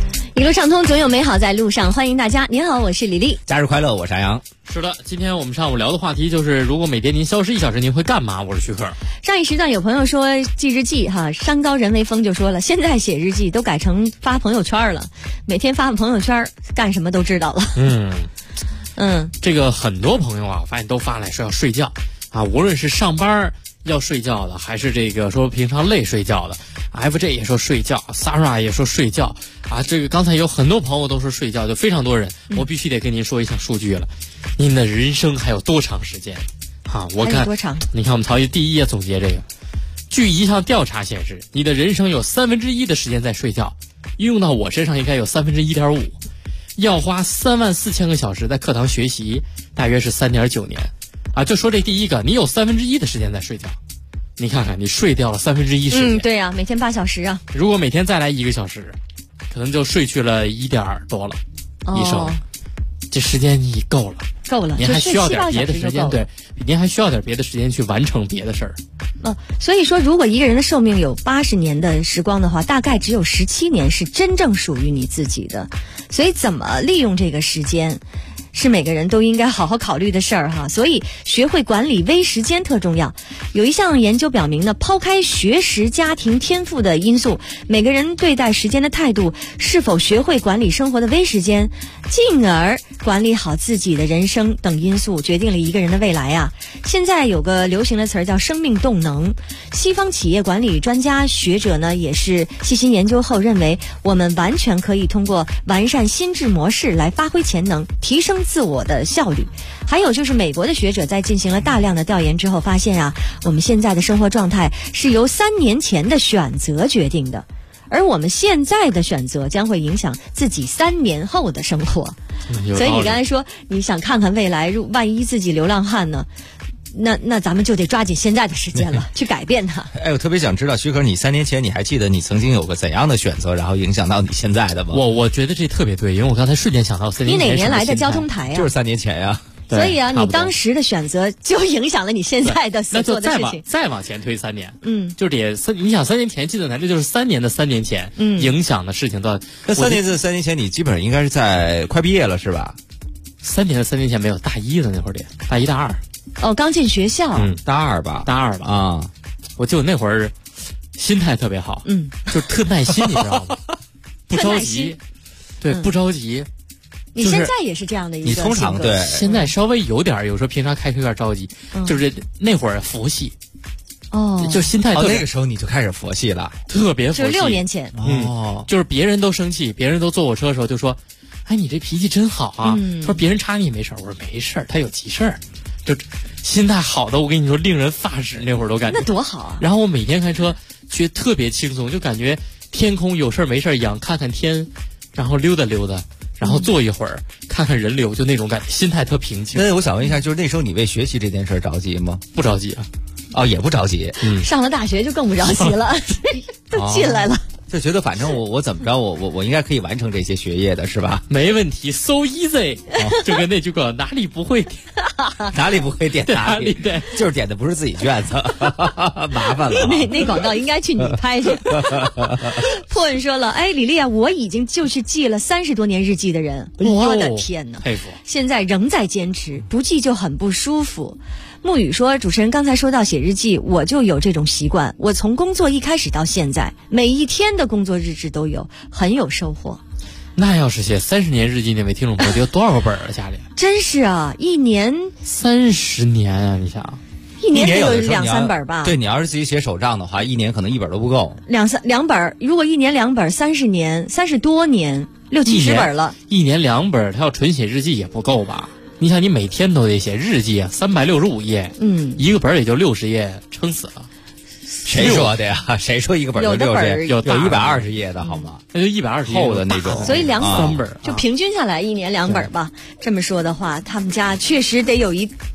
路上通，总有美好在路上。欢迎大家，您好，我是李丽。 假日快乐，我是安阳。 是的，今天我们上午聊的话题就是，如果每天您消失1小时，您会干嘛？我是徐克。 上一时段有朋友说记日记哈，山高人为峰就说了，现在写日记都改成发朋友圈了，每天发朋友圈，干什么都知道了。 这个很多朋友啊，我发现都发来说要睡觉啊，无论是上班要睡觉的，还是这个说平常累睡觉的。FJ 也说睡觉 ，Sarah 也说睡觉啊。这个刚才有很多朋友都说睡觉，就非常多人。我必须得跟您说一项数据了，您的人生还有多长时间？我看多长？ 你看我们曹毅第1页总结这个，据一项调查显示，你的人生有1/3的时间在睡觉，用到我身上应该有1/1.5，要花34000个小时在课堂学习，大约是3.9年。就说这第一个，你有1/3的时间在睡觉。你看看，你睡掉了1/3时间。 对呀，每天8小时啊。 如果每天再来1个小时，可能就睡去了1点多了，一生。这时间你够了， 够了。 您还需要点别的时间，对，您还需要点别的时间去完成别的事儿。 所以说，如果一个人的寿命有80年的时光的话，大概只有17年是真正属于你自己的。所以，怎么利用这个时间？是每个人都应该好好考虑的事儿哈，所以学会管理微时间特重要。有一项研究表明呢，抛开学识、家庭、天赋的因素，每个人对待时间的态度，是否学会管理生活的微时间，进而管理好自己的人生等因素，决定了一个人的未来啊。现在有个流行的词儿叫生命动能，西方企业管理专家学者呢也是细心研究后认为，我们完全可以通过完善心智模式来发挥潜能，提升自我的效率。还有就是美国的学者在进行了大量的调研之后发现啊，我们现在的生活状态是由3年前的选择决定的，而我们现在的选择将会影响自己3年后的生活。所以你刚才说你想看看未来，万一自己流浪汉呢，那咱们就得抓紧现在的时间了，去改变它。 我特别想知道，徐可，你3年前你还记得你曾经有个怎样的选择，然后影响到你现在的吗？ 我觉得这特别对，因为我刚才瞬间想到3年前。 你哪年来的交通台啊？ 就是3年前呀。 所以啊，你当时的选择就影响了你现在的所做的事情。 再往前推3年，就得你想3年前记得难，这就是3年的3年前，影响的事情到。 那3年前，你基本上应该是在快毕业了，是吧 ？3年的3年前没有，大1的那会儿得大1大 2。刚进学校。 大2吧啊！ 我记得那会儿心态特别好，就特耐心，你知道吗？不着急，对，不着急。 你现在也是这样的一个你通常对， 现在稍微有时候平常开车有点着急，就是那会儿佛系，就心态那个时候你就开始佛系了， 特别佛系。 就6年前， 就是别人都生气，别人都坐我车的时候就说，哎，你这脾气真好啊。说别人插你没事，我说没事，他有急事儿，就心态好的，我跟你说令人发指，那会儿都感觉那多好啊。 然后我每天开车觉得特别轻松，就感觉天空有事没事仰看看天，然后溜达溜达。然后坐一会儿，看看人流，就那种感觉，心态特平静。 那我想问一下，就是那时候你为学习这件事着急吗？ 不着急啊，也不着急。 上了大学就更不着急了，都进来了。 就觉得反正我怎么着，我应该可以完成这些学业的是吧？ 没问题 ，so easy，就跟那句歌哪里不会哪里不会点哪里， 对， 就是点的不是自己卷子，麻烦了。 那广告应该去你拍去。破文说了，李丽啊，我已经就是记了30多年日记的人，我的天哪， 佩服！ 现在仍在坚持，不记就很不舒服。沐雨说，主持人刚才说到写日记，我就有这种习惯。我从工作一开始到现在，每一天的工作日志都有，很有收获。 那要是写30年日记，那位听众朋友得有多少个本啊？家里真是啊，一年 30年啊！你想， 一年得有2、3本吧？ 对，你要是自己写手账的话，一年可能1本都不够。 2本，如果一年2本，30年，30多年，60、70本了。 一年2本，他要纯写日记也不够吧？你想，你每天都得写日记啊，365页，一个本也就60页，撑死了。 谁说的呀？谁说一个本就60页？有120页的好吗？ 那就120页厚的那种。 所以 3本， 就平均下来一年2本吧。这么说的话，他们家确实得有一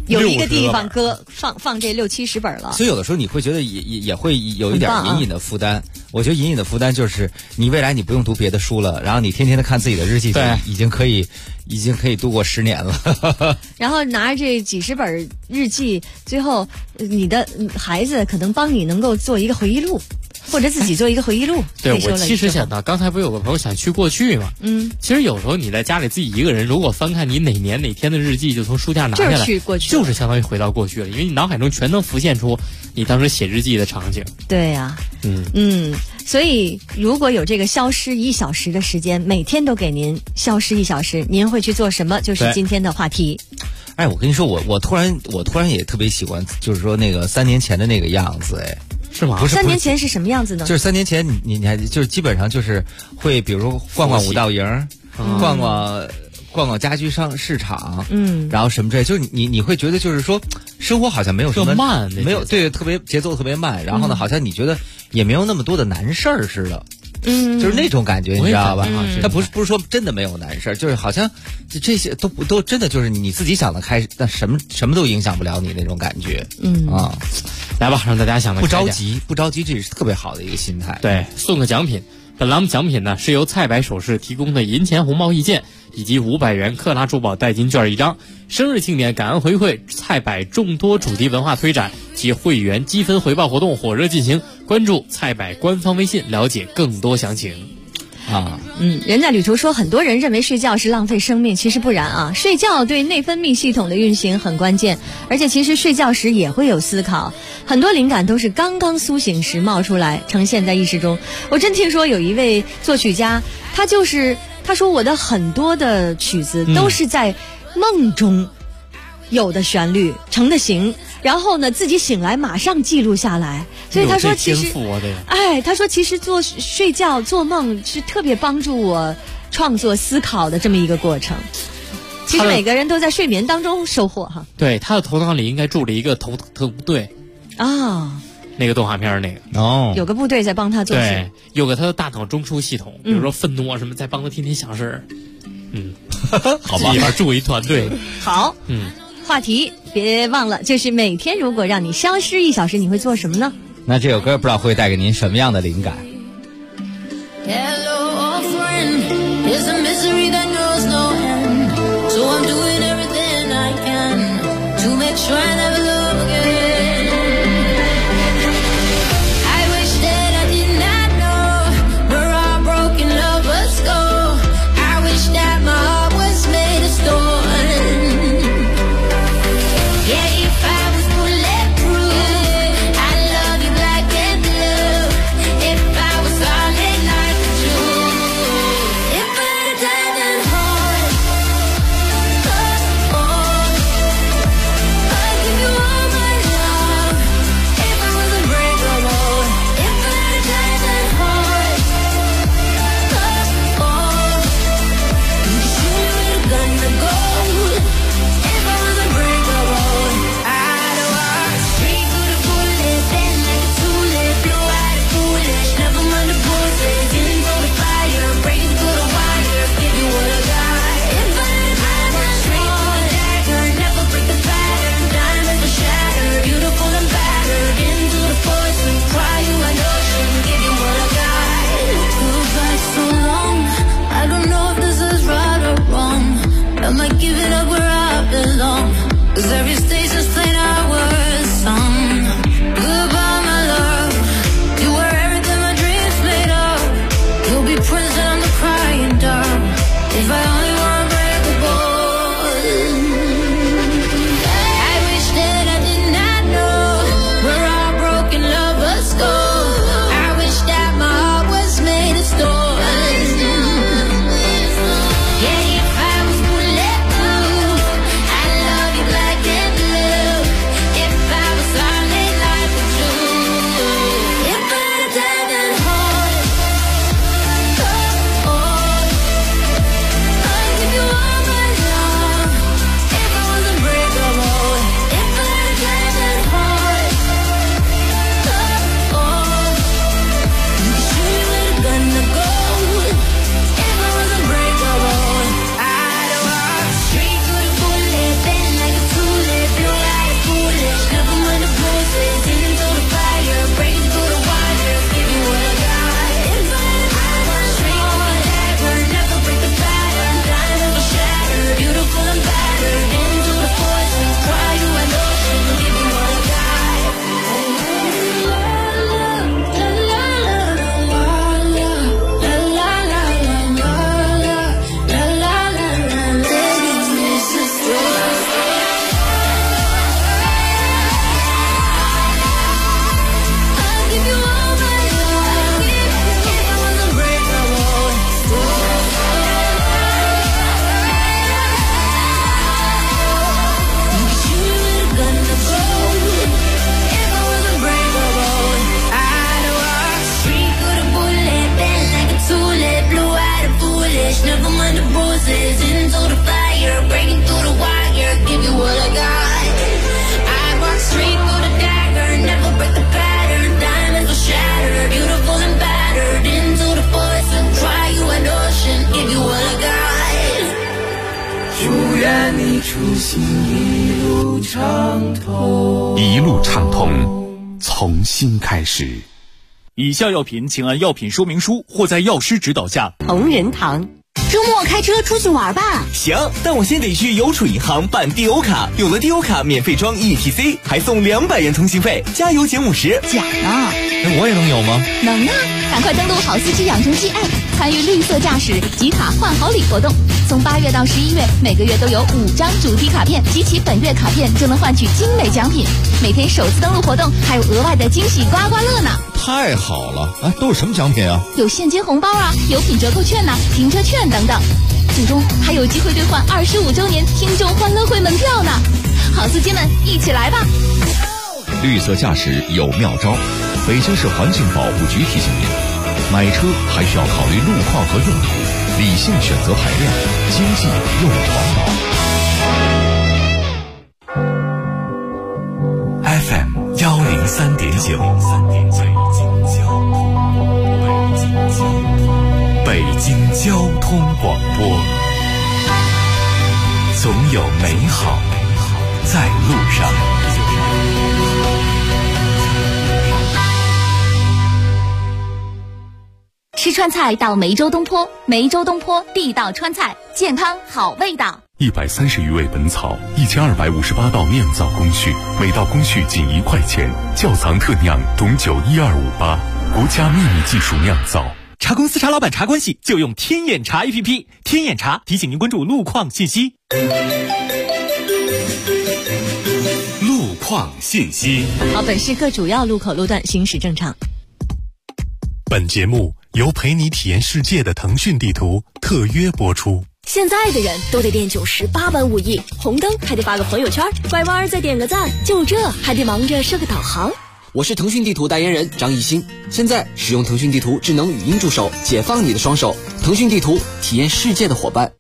有一个地方放这60-70本了。 所以有的时候你会觉得也会有一点隐隐的负担。我觉得隐隐的负担就是你未来你不用读别的书了，然后你天天的看自己的日记，已经可以度过10年了。 然后拿着这几十本日记，最后你的孩子可能帮你能够做一个回忆录。或者自己做一个回忆录。 对，我其实想到，刚才不是有个朋友想去过去吗？其实有时候你在家里自己一个人，如果翻看你哪年哪天的日记，就从书架拿下来， 就是去过去， 就是相当于回到过去了，因为你脑海中全能浮现出你当时写日记的场景。 对呀，所以如果有这个消失1小时的时间，每天都给您消失1小时，您会去做什么？就是今天的话题。 哎，我跟你说，我突然也特别喜欢，就是说那个3年前的那个样子，哎。 是吗？ 不是 3年前是什么样子呢？ 就是3年前你还就是基本上就是会，比如说逛逛舞蹈营，逛逛家居市场，然后什么之类，就是你会觉得就是说生活好像没有什么慢， 没有对特别节奏特别慢，然后呢，好像你觉得也没有那么多的难事儿似的。就是那种感觉，你知道吧？他不是说真的没有难事，就是好像这些都真的就是你自己想得开，但什么都影响不了你那种感觉。 来吧，让大家想得开点，不着急，这是特别好的一个心态。 对，送个奖品。本栏目奖品呢是由蔡百首饰提供的银钱红包1件，以及500元克拉珠宝代金券1张。生日庆典感恩回馈，蔡百众多主题文化推展及会员积分回报活动火热进行，关注蔡百官方微信了解更多详情。 人在旅途说，很多人认为睡觉是浪费生命，其实不然啊。睡觉对内分泌系统的运行很关键，而且其实睡觉时也会有思考，很多灵感都是刚刚苏醒时冒出来，呈现在意识中。我真听说有一位作曲家，他说我的很多的曲子都是在梦中有的旋律成的形，然后呢自己醒来马上记录下来。所以他说其实他说其实睡觉做梦是特别帮助我创作思考的这么一个过程。其实每个人都在睡眠当中收获哈。 对，他的头脑里应该住了一个特部队那个动画片那个有个部队在帮他做事， 对，有个他的大脑中枢系统，比如说愤怒啊什么，在帮他天天想事儿。 好吧， 里边住一团队。 好，话题别忘了，就是每天如果让你消失1小时，你会做什么呢？ 那这首歌不知道会带给您什么样的灵感。 Give you 初心一路畅通， 一路畅通，从新开始。 以下药品请按药品说明书或在药师指导下。 同仁堂。周末开车出去玩吧？ 行，但我先得去邮储银行办 DO 卡，有了 DO 卡免费装 ETC， 还送200元通信费，加油减50。 假的？ 我也能有吗？ 能啊！赶快登录好司机养成记 App， 参与绿色驾驶集卡换好礼活动。从8月到11月，每个月都有5张主题卡片，集齐本月卡片就能换取精美奖品。每天首次登录活动还有额外的惊喜刮刮乐呢！ 太好了！哎，都是什么奖品啊？ 有现金红包啊，有品折扣券呐、停车券等等。最终还有机会兑换25周年听众欢乐会门票呢！好司机们，一起来吧！ 绿色驾驶有妙招，北京市环境保护局提醒您：买车还需要考虑路况和用途，理性选择排量，经济又环保。 FM 103.9，北京交通广播，总有美好在路上。 吃川菜到梅州东坡，梅州东坡地道川菜，健康好味道。 130余味本草，1258道酿造工序，每道工序仅1块钱，窖藏特酿董酒12588，国家秘密技术酿造。 茶公司茶老板茶关系就用天眼茶 APP， 天眼茶提醒您关注路况信息。 路况信息。 好，本市各主要路口路段行驶正常。 本节目由陪你体验世界的腾讯地图特约播出。 现在的人都得练98般武艺，红灯还得发个朋友圈，拐弯再点个赞，就这还得忙着设个导航。 我是腾讯地图代言人张艺兴，现在使用腾讯地图智能语音助手，解放你的双手。腾讯地图，体验世界的伙伴。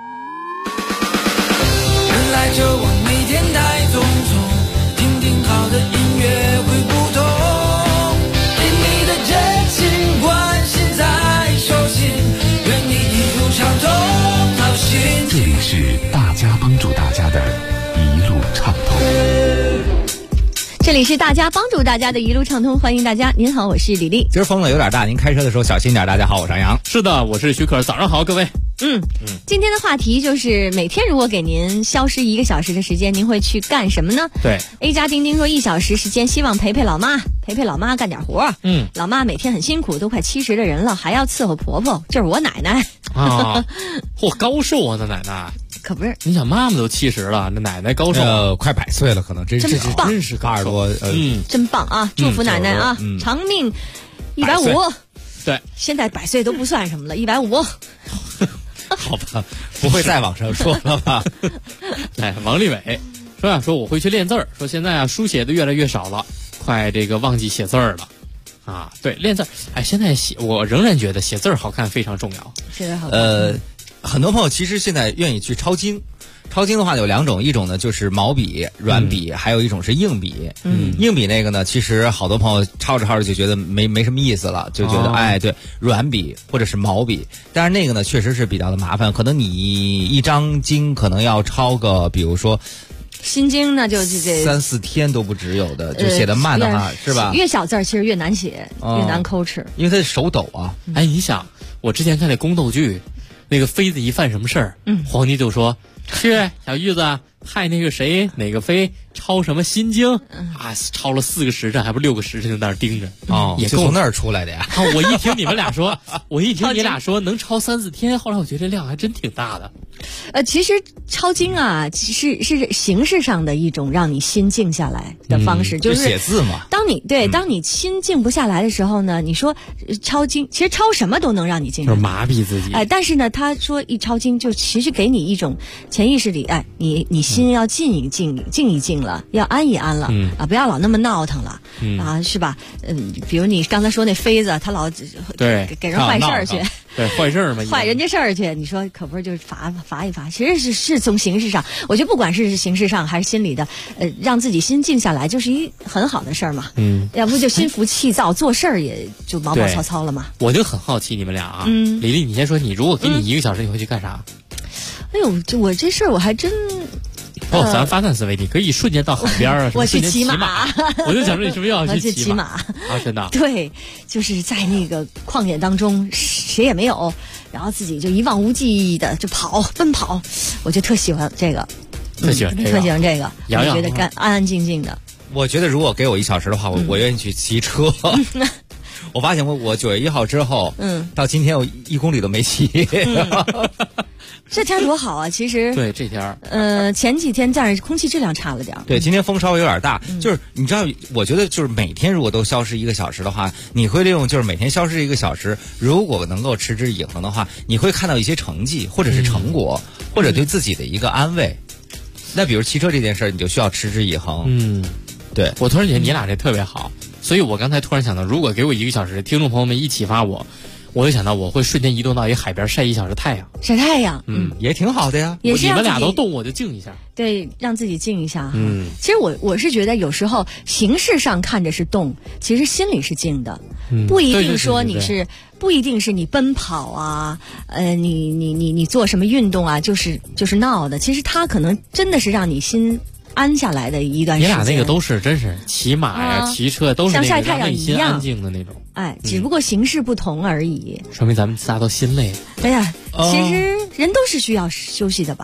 人来就往，每天太匆匆，听听好的音乐会不同，对你的真心关心在手心，愿你一路畅通，好心情。 这里是大家帮助大家的一路畅通。 这里是大家帮助大家的一路畅通，欢迎大家。您好，我是李丽。 今儿风呢有点大，您开车的时候小心点。大家好，我是杨。 是的，我是徐可。早上好，各位。 今天的话题就是每天如果给您消失1个小时的时间，您会去干什么呢？ 对 ，A 加丁丁说1小时时间，希望陪陪老妈，陪陪老妈干点活。老妈每天很辛苦，都快70的人了，还要伺候婆婆，这是我奶奶啊。嚯，高寿啊，那奶奶。 可不是， 你想妈妈都70了，那奶奶高寿， 快100岁了，可能真是 80 多， 真棒啊！祝福奶奶啊，长命150。 对， 现在100岁都不算什么了，150。 好吧，不会再往上说了吧？ 哎，王立伟说我会去练字儿，说现在啊书写的越来越少了，快这个忘记写字儿了。啊，对，练字儿，哎，现在我仍然觉得写字儿好看非常重要。 写字好看。 很多朋友其实现在愿意去抄经。抄经的话有2种，一种呢就是毛笔、软笔，还有一种是硬笔。硬笔那个呢，其实好多朋友抄着抄着就觉得没什么意思了，就觉得哎，对，软笔或者是毛笔。但是那个呢，确实是比较的麻烦，可能你一张经可能要抄个，比如说。 心经呢，就这 3、4天都不只有的，就写得慢的话，是吧？ 越小字儿其实越难写，越难抠哧， 因为他手抖啊。 哎，你想，我之前看那宫斗剧，那个妃子一犯什么事儿，皇帝就说：“去小玉子，派那个谁哪个妃抄什么心经啊？抄了4个时辰，还不是6个时辰，就在那儿盯着也就从那儿出来的呀。 我一听你们俩说，能抄3、4天，后来我觉得这量还真挺大的。 其实抄经啊，是形式上的一种让你心静下来的方式，就是写字嘛。 当你心静不下来的时候呢，你说抄经，其实抄什么都能让你静下来， 就是麻痹自己。 但是呢，他说一抄经，就其实给你一种潜意识里，你心要静一静了，要安一安了，不要老那么闹腾了，是吧？比如你刚才说那妃子，他老给人坏事儿去。 对，坏事儿嘛， 坏人家事儿去，你说可不是就是罚一罚？其实是从形式上，我觉得不管是形式上还是心理的，让自己心静下来，就是一很好的事儿嘛。要不就心浮气躁，做事儿也就毛毛糙糙了嘛。 我就很好奇你们俩啊，李丽，你先说，你如果给你1个小时，你会去干啥？ 哎呦，我这事儿我还真咱发散思维，你可以瞬间到海边啊， 我去骑马，我就想说你是不是要去骑马啊？真的， 对，就是在那个旷野当中，谁也没有，然后自己就一望无际的就奔跑，我就特喜欢这个， 特喜欢这个， 我觉得安安静静的。 我觉得如果给我1小时的话，我愿意去骑车。我发现我9月1号之后，到今天我1公里都没骑。 这天多好啊！其实对这天前几天但是空气质量差了点。 对，今天风稍微有点大，就是你知道，我觉得就是每天如果都消失1个小时的话，你会利用就是每天消失1个小时，如果能够持之以恒的话，你会看到一些成绩或者是成果，或者对自己的一个安慰。那比如骑车这件事儿，你就需要持之以恒。对， 我突然觉得你俩这特别好，所以我刚才突然想到，如果给我1个小时，听众朋友们一启发我就想到我会瞬间移动到一个海边晒1小时太阳， 晒太阳， 也挺好的呀。 也是你们俩都动，我就静一下。 对，让自己静一下。其实我是觉得有时候形式上看着是动，其实心里是静的，不一定说你是，不一定是你奔跑啊，你做什么运动啊，就是闹的。其实它可能真的是让你心安下来的一段时间。 你俩那个都是真是骑马呀、骑车都是像晒太阳一样安静的那种。 只不过形式不同而已。 说明咱们仨都心累。 哎呀，其实人都是需要休息的吧？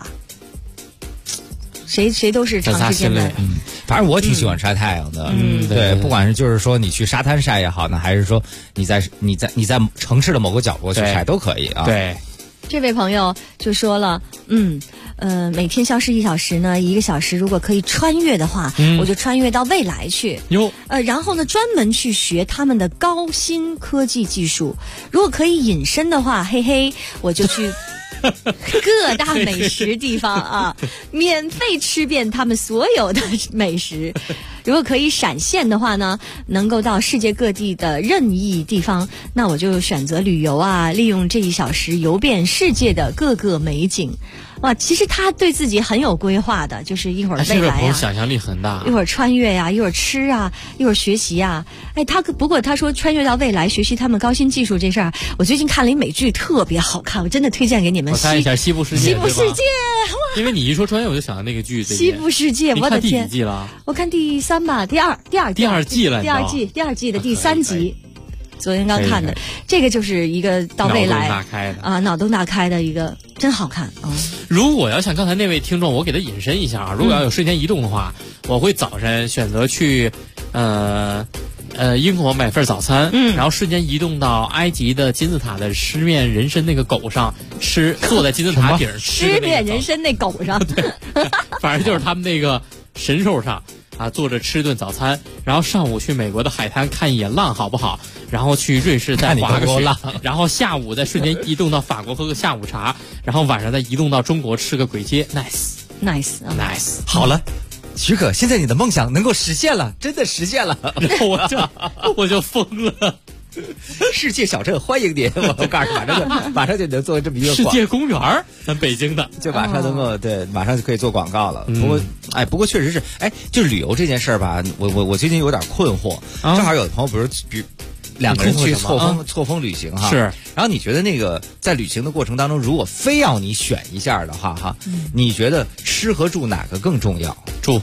谁都是长时间的。 反正我挺喜欢晒太阳的。对，不管是就是说你去沙滩晒也好呢，还是说你在城市的某个角落去晒都可以啊。 对。 这位朋友就说了，每天消失1小时呢，1个小时如果可以穿越的话，我就穿越到未来去。然后呢，专门去学他们的高新科技技术。如果可以隐身的话，嘿嘿，我就去各大美食地方啊，免费吃遍他们所有的美食。如果可以闪现的话呢，能够到世界各地的任意地方，那我就选择旅游啊，利用这1小时游遍世界的各个美景。哇，其实他对自己很有规划的，就是一会儿未来想象力很大， 一会儿穿越呀，一会儿吃啊，一会儿学习啊。不过他说穿越到未来学习他们高新技术这事儿，我最近看了一美剧，特别好看，我真的推荐给你们。 我看一下《西部世界》。 西部世界， 因为你一说穿越，我就想到那个剧。 西部世界，我的天！ 你看第几季了？ 我看第3吧，第二季了。 第二季的第3集。昨天刚看的，这个就是一个到未来脑洞大开的一个，真好看啊！ 如果要像刚才那位听众，我给他引申一下啊，如果要有瞬间移动的话，我会早晨选择去英国买份早餐，然后瞬间移动到埃及的金字塔的狮面人身那个狗上吃，坐在金字塔顶吃。 狮面人身那狗上， 对，反正就是他们那个神兽上。坐着吃顿早餐，然后上午去美国的海滩看一眼浪，好不好？然后去瑞士再滑个雪，然后下午再瞬间移动到法国喝个下午茶，然后晚上再移动到中国吃个簋街 ，nice。 好了，许可，现在你的梦想能够实现了，真的实现了， 然后我就疯了。 世界小镇欢迎您！我告诉你，马上就能做这么一个世界公园，咱北京的， 就马上能够马上就可以做广告了。不过确实是，就是旅游这件事儿吧，我最近有点困惑。正好有的朋友，比如2个人去错峰旅行哈， 是。 然后你觉得那个在旅行的过程当中，如果非要你选一下的话哈，你觉得吃和住哪个更重要？ 住。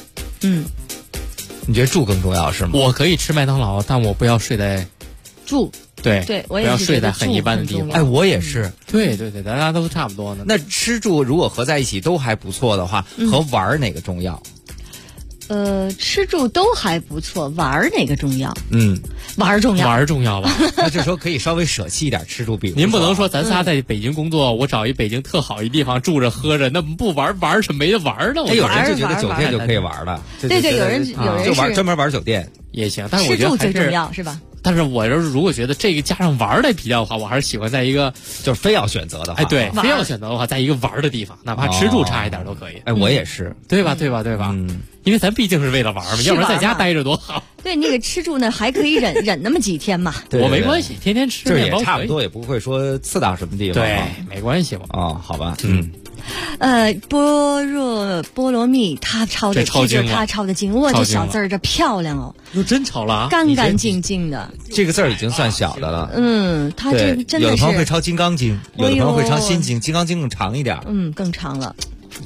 你觉得住更重要是吗？ 我可以吃麦当劳，但我不要睡在。 住对， 我也是不要睡在很一般的地方。 我也是。 对，大家都差不多呢。 那吃住如果合在一起都还不错的话，和玩哪个重要？ 吃住都还不错，玩哪个重要？玩重要吧？ 那就说可以稍微舍弃一点吃住，比如您不能说咱仨在北京工作，我找一北京特好一地方住着喝着，那不玩什么没得玩呢？ 有人就觉得酒店就可以玩了。 对，有人就专门玩酒店也行，但是我觉得吃住最重要是吧？ 但是我如果觉得这个加上玩来比较的话，我还是喜欢在一个就是非要选择的话， 对，非要选择的话，在一个玩的地方，哪怕吃住差一点都可以。 我也是， 对吧？因为咱毕竟是为了玩嘛，要不然在家待着多好。 对，那个吃住呢还可以忍那么几天嘛。 我没关系，天天吃就是也差不多，也不会说刺到什么地方。 对，没关系嘛。 好吧， 菠萝蜜，他抄的经，哇，这小字儿这漂亮哦， 又真抄了， 干干净净的。 这个字儿已经算小的了。 他这真的是。 有的朋友会抄《金刚经》，有的朋友会抄《心经》，《金刚经》更长一点。 更长了。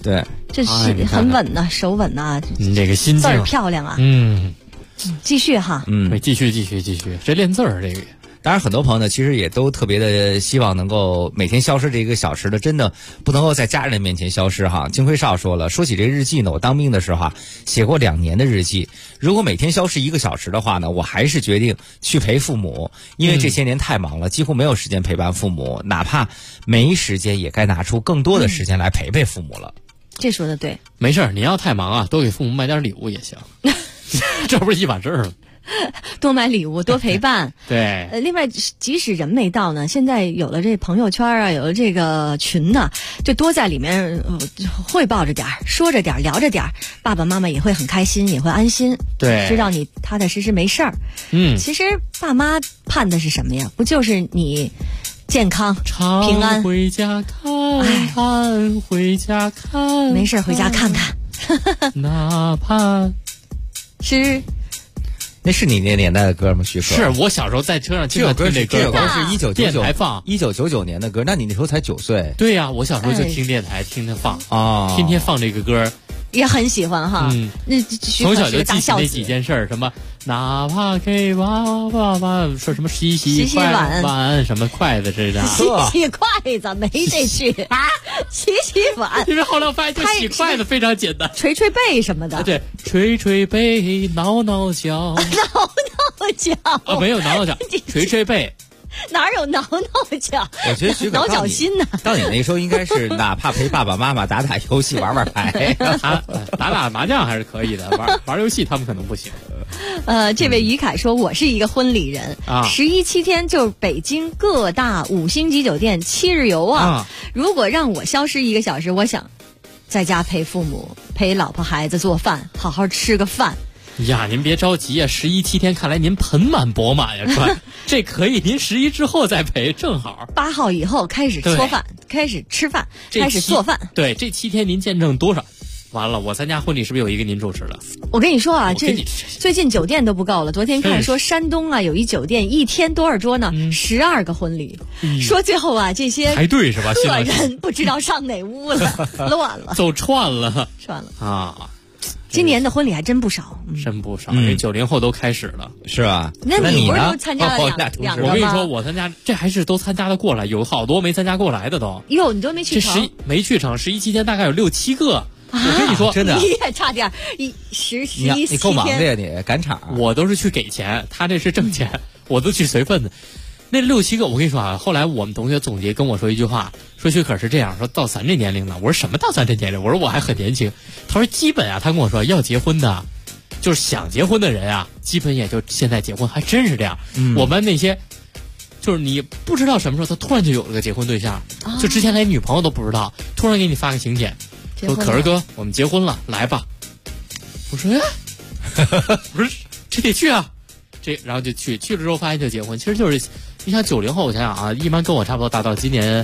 对， 这是很稳呐，手稳呐， 这个心境字儿漂亮啊。继续哈， 继续，这练字儿这个。 当然，很多朋友呢，其实也都特别的希望能够每天消失这1个小时的，真的不能够在家人面前消失哈。金辉少说了，说起这日记呢，我当兵的时候写过2年的日记。如果每天消失1个小时的话呢，我还是决定去陪父母，因为这些年太忙了，几乎没有时间陪伴父母，哪怕没时间，也该拿出更多的时间来陪陪父母了。 这说的对， 没事儿，你要太忙啊，多给父母买点礼物也行，这不是一码事儿吗？ 多买礼物，多陪伴。 对， 另外，即使人没到呢，现在有了这朋友圈啊，有了这个群呢，就多在里面汇报着点儿，说着点儿，聊着点儿，爸爸妈妈也会很开心，也会安心。 对， 知道你踏踏实实没事儿。其实爸妈盼的是什么呀？不就是你健康、平安？ 回家看看，回家看， 没事回家看看， 哪怕是。 那是你那年代的歌吗？徐哥， 是我小时候在车上听这歌， 这首歌是电台放 1999年的歌，那你那时候才9岁。 对呀，我小时候就听电台，听他放啊，天天放这个歌， 也很喜欢哈。那从小就记起那几件事儿，什么哪怕给爸爸说什么洗碗什么筷子似的， 洗筷子没这句啊，洗碗。 因为后来我发现，就洗筷子非常简单， 捶捶背什么的。 对，捶捶背，挠挠脚，没有挠挠脚，捶捶背。 哪有挠挠脚？ 我觉得徐可挠脚心呢。 到你那时候应该是哪怕陪爸爸妈妈打打游戏、玩玩牌， 打麻将还是可以的，玩游戏他们可能不行。 这位于凯说，我是一个婚礼人啊，11、7天就北京各大5星级酒店7日游啊。如果让我消失1个小时，我想在家陪父母、陪老婆孩子做饭，好好吃个饭。 呀，您别着急呀，11、7天看来您盆满钵满呀，这可以，您11之后再陪正好。 8号以后开始做饭，开始吃饭，开始做饭。 对，这7天您见证多少？完了，我参加婚礼是不是有一个您主持的？ 我跟你说啊，这最近酒店都不够了。昨天看说山东啊有一酒店1天多少桌呢？12个婚礼。说最后啊这些排队是吧？ 客人不知道上哪屋了，乱了， 走串了啊。今年的婚礼还真不少， 真不少，因为90后都开始了， 是吧？ 那你不是都参加了两个吗？ 我跟你说，我参加，这还是都参加的过来，有好多没参加过来的都。 哟，你都没去成？ 没去成，11、7天大概有6、7个。我跟你说， 真的， 你也差点11、7天， 你够忙的呀，你赶场。 我都是去给钱，他这是挣钱，我都去随份子。那6、7个，我跟你说啊，后来我们同学总结跟我说一句话，说许可是这样，说到咱这年龄了。我说什么到咱这年龄？我说我还很年轻。他说基本啊，他跟我说要结婚的，就是想结婚的人啊，基本也就现在结婚，还真是这样。我们那些就是你不知道什么时候他突然就有了个结婚对象，就之前连女朋友都不知道，突然给你发个请柬，说可儿哥我们结婚了，来吧。我说我说这得去啊，然后就去了之后发现就结婚，其实就是你想90后，我想想啊，一般跟我差不多大到今年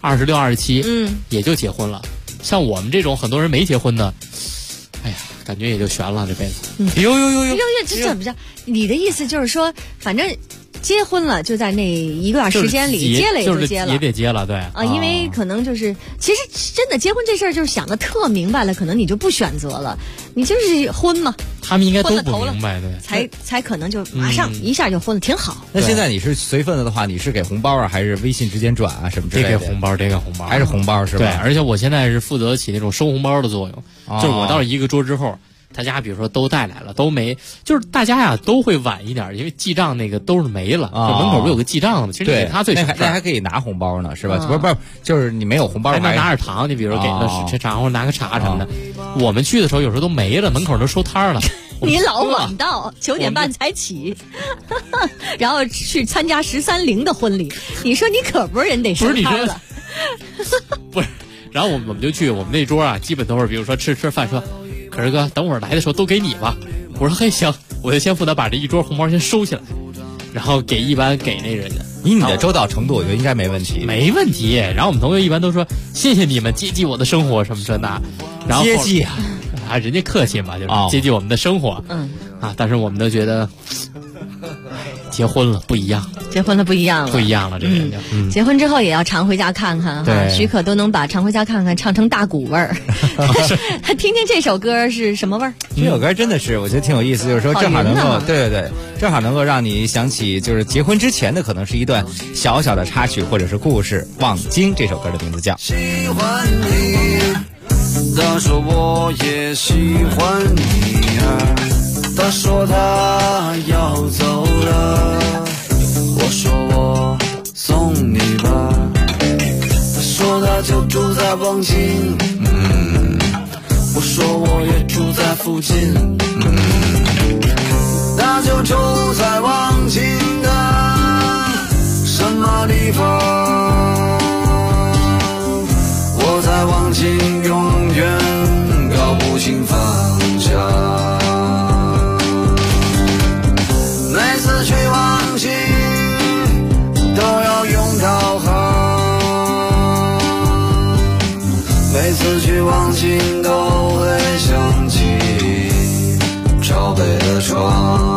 26、27，也就结婚了。像我们这种很多人没结婚的，哎呀，感觉也就悬了这辈子。呦， 这怎么着？你的意思就是说，反正结婚了就在那一段时间里，结了也就结了， 也得结了，对啊，因为可能就是其实真的结婚这事儿就是想的特明白了，可能你就不选择了，你就是婚嘛。 他们应该都不明白，对， 才可能就马上一下就婚了，挺好。 那现在你是随份子的话，你是给红包啊，还是微信直接转啊，什么之类的？ 得给红包， 还是红包是吧？ 对，而且我现在是负责起那种收红包的作用，就是我到了一个桌之后，大家比如说都带来了，都没，就是大家呀都会晚一点，因为记账那个都是没了，就门口不有个记账的吗？其实给他最省事， 那还可以拿红包呢，是吧？不是，就是你没有红包， 还能拿点糖，你比如说给个茶或者拿个茶什么的。我们去的时候有时候都没了，门口都收摊了。 你老晚到9点半才起，然后去参加13/0的婚礼，你说你可不是人得收摊了。 不是，然后我们就去我们那桌啊，基本都是比如说吃饭说，可是哥等会儿来的时候都给你吧。我说嘿行，我就先负责把这一桌红包先收起来，然后一般给那人家。 以你的周到程度，我觉得应该没问题。 没问题。然后我们同学一般都说谢谢你们接济我的生活什么这那，然后接济啊， 人家客气嘛，就是接济我们的生活。但是我们都觉得， 结婚了不一样， 结婚了不一样了， 不一样了，这个人就结婚之后也要常回家看看哈。许可都能把常回家看看唱成大鼓味儿。听听这首歌是什么味儿？ 这首歌真的是我觉得挺有意思，就是说正好能够对，正好能够让你想起就是结婚之前的可能是一段小小的插曲或者是故事。望京这首歌的名字叫喜欢你，他说我也喜欢你啊，他说他要走了，我说我送你吧，他说他就住在望京，我说我也住在附近，他就住在望京的什么地方，我在望京永远搞不清方向，每次去望京都要用导航，每次去望京都会想起朝北的床。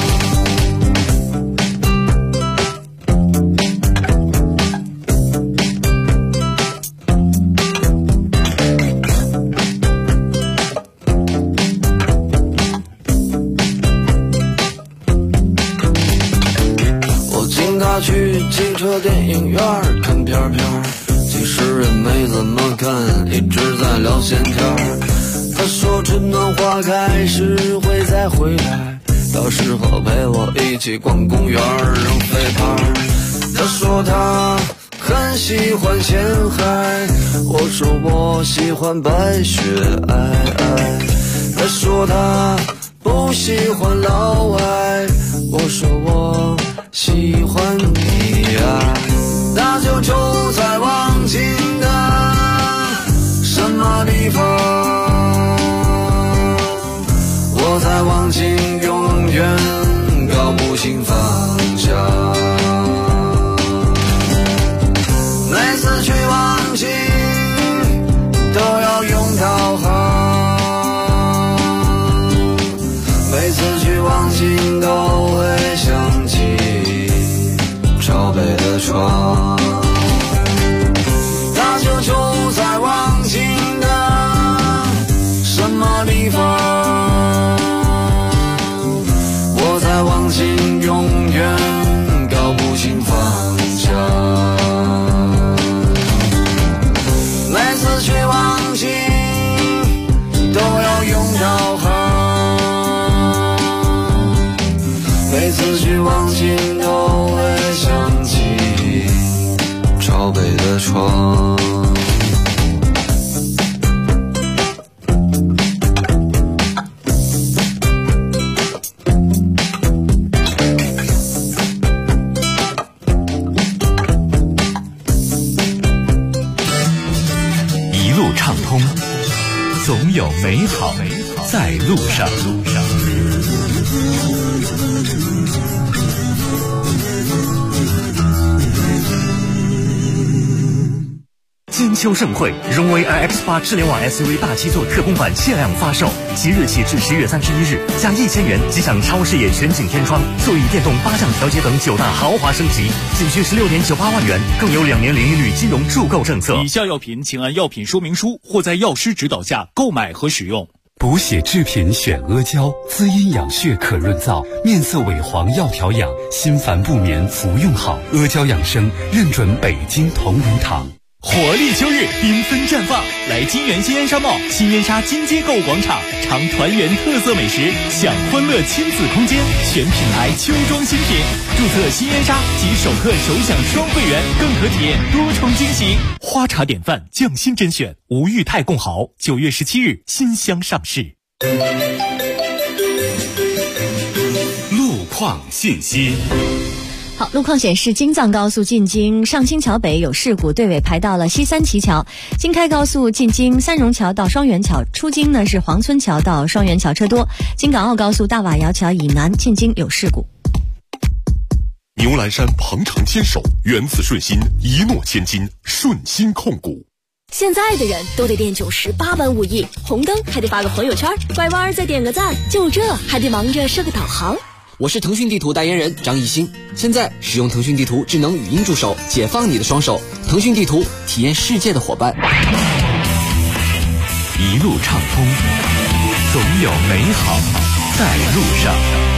去汽车电影院看片片，其实也没怎么看，一直在聊闲天。他说春暖花开时会再回来，到时候陪我一起逛公园扔飞盘。他说他很喜欢前海，我说我喜欢白雪皑皑。他说他不喜欢老外，我说我喜欢你啊，那就住在望京的什么地方，我在望京永远搞不清方向，每次去望京都要用导航，每次去望京都会想起朝北的床，他就住在望京的什么地方，我在望京永远搞不清方向，每次去望京都要用导航，每次去望京都会想起朝北的床。 一路畅通，总有美好在路上。金秋盛会，荣威 iX8 智联网 SUV 大七座特供版限量发售，即日起至10月31日，加1000元即享超视野全景天窗、座椅电动8项调节等9大豪华升级，仅需16.98万元，更有2年零利率金融助购政策。以下药品请按药品说明书或在药师指导下购买和使用。 补血制品选阿胶，滋阴养血可润燥，面色萎黄要调养，心烦不眠服用好。阿胶养生认准北京同仁堂。 活力秋日，缤纷绽放！来金源新烟沙贸、新烟沙金街购物广场，尝团圆特色美食，享欢乐亲子空间，全品牌秋装新品。注册新烟沙即首客首享双会员，更可体验多重惊喜。花茶典范，匠心甄选，吴裕泰贡豪，9月17日新箱上市。 路况信息。 好，路况显示，京藏高速进京上清桥北有事故，队尾排到了西三旗桥。京开高速进京三榕桥到双元桥，出京呢是黄村桥到双元桥车多。京港澳高速大瓦窑桥以南进京有事故。 牛栏山鹏程牵手，原子顺心，一诺千金，顺心控股。 现在的人都得练98般武艺，红灯还得发个朋友圈，拐弯再点个赞，就这还得忙着设个导航。 我是腾讯地图代言人张艺兴。现在使用腾讯地图智能语音助手，解放你的双手。腾讯地图，体验世界的伙伴。 一路畅通，总有美好在路上。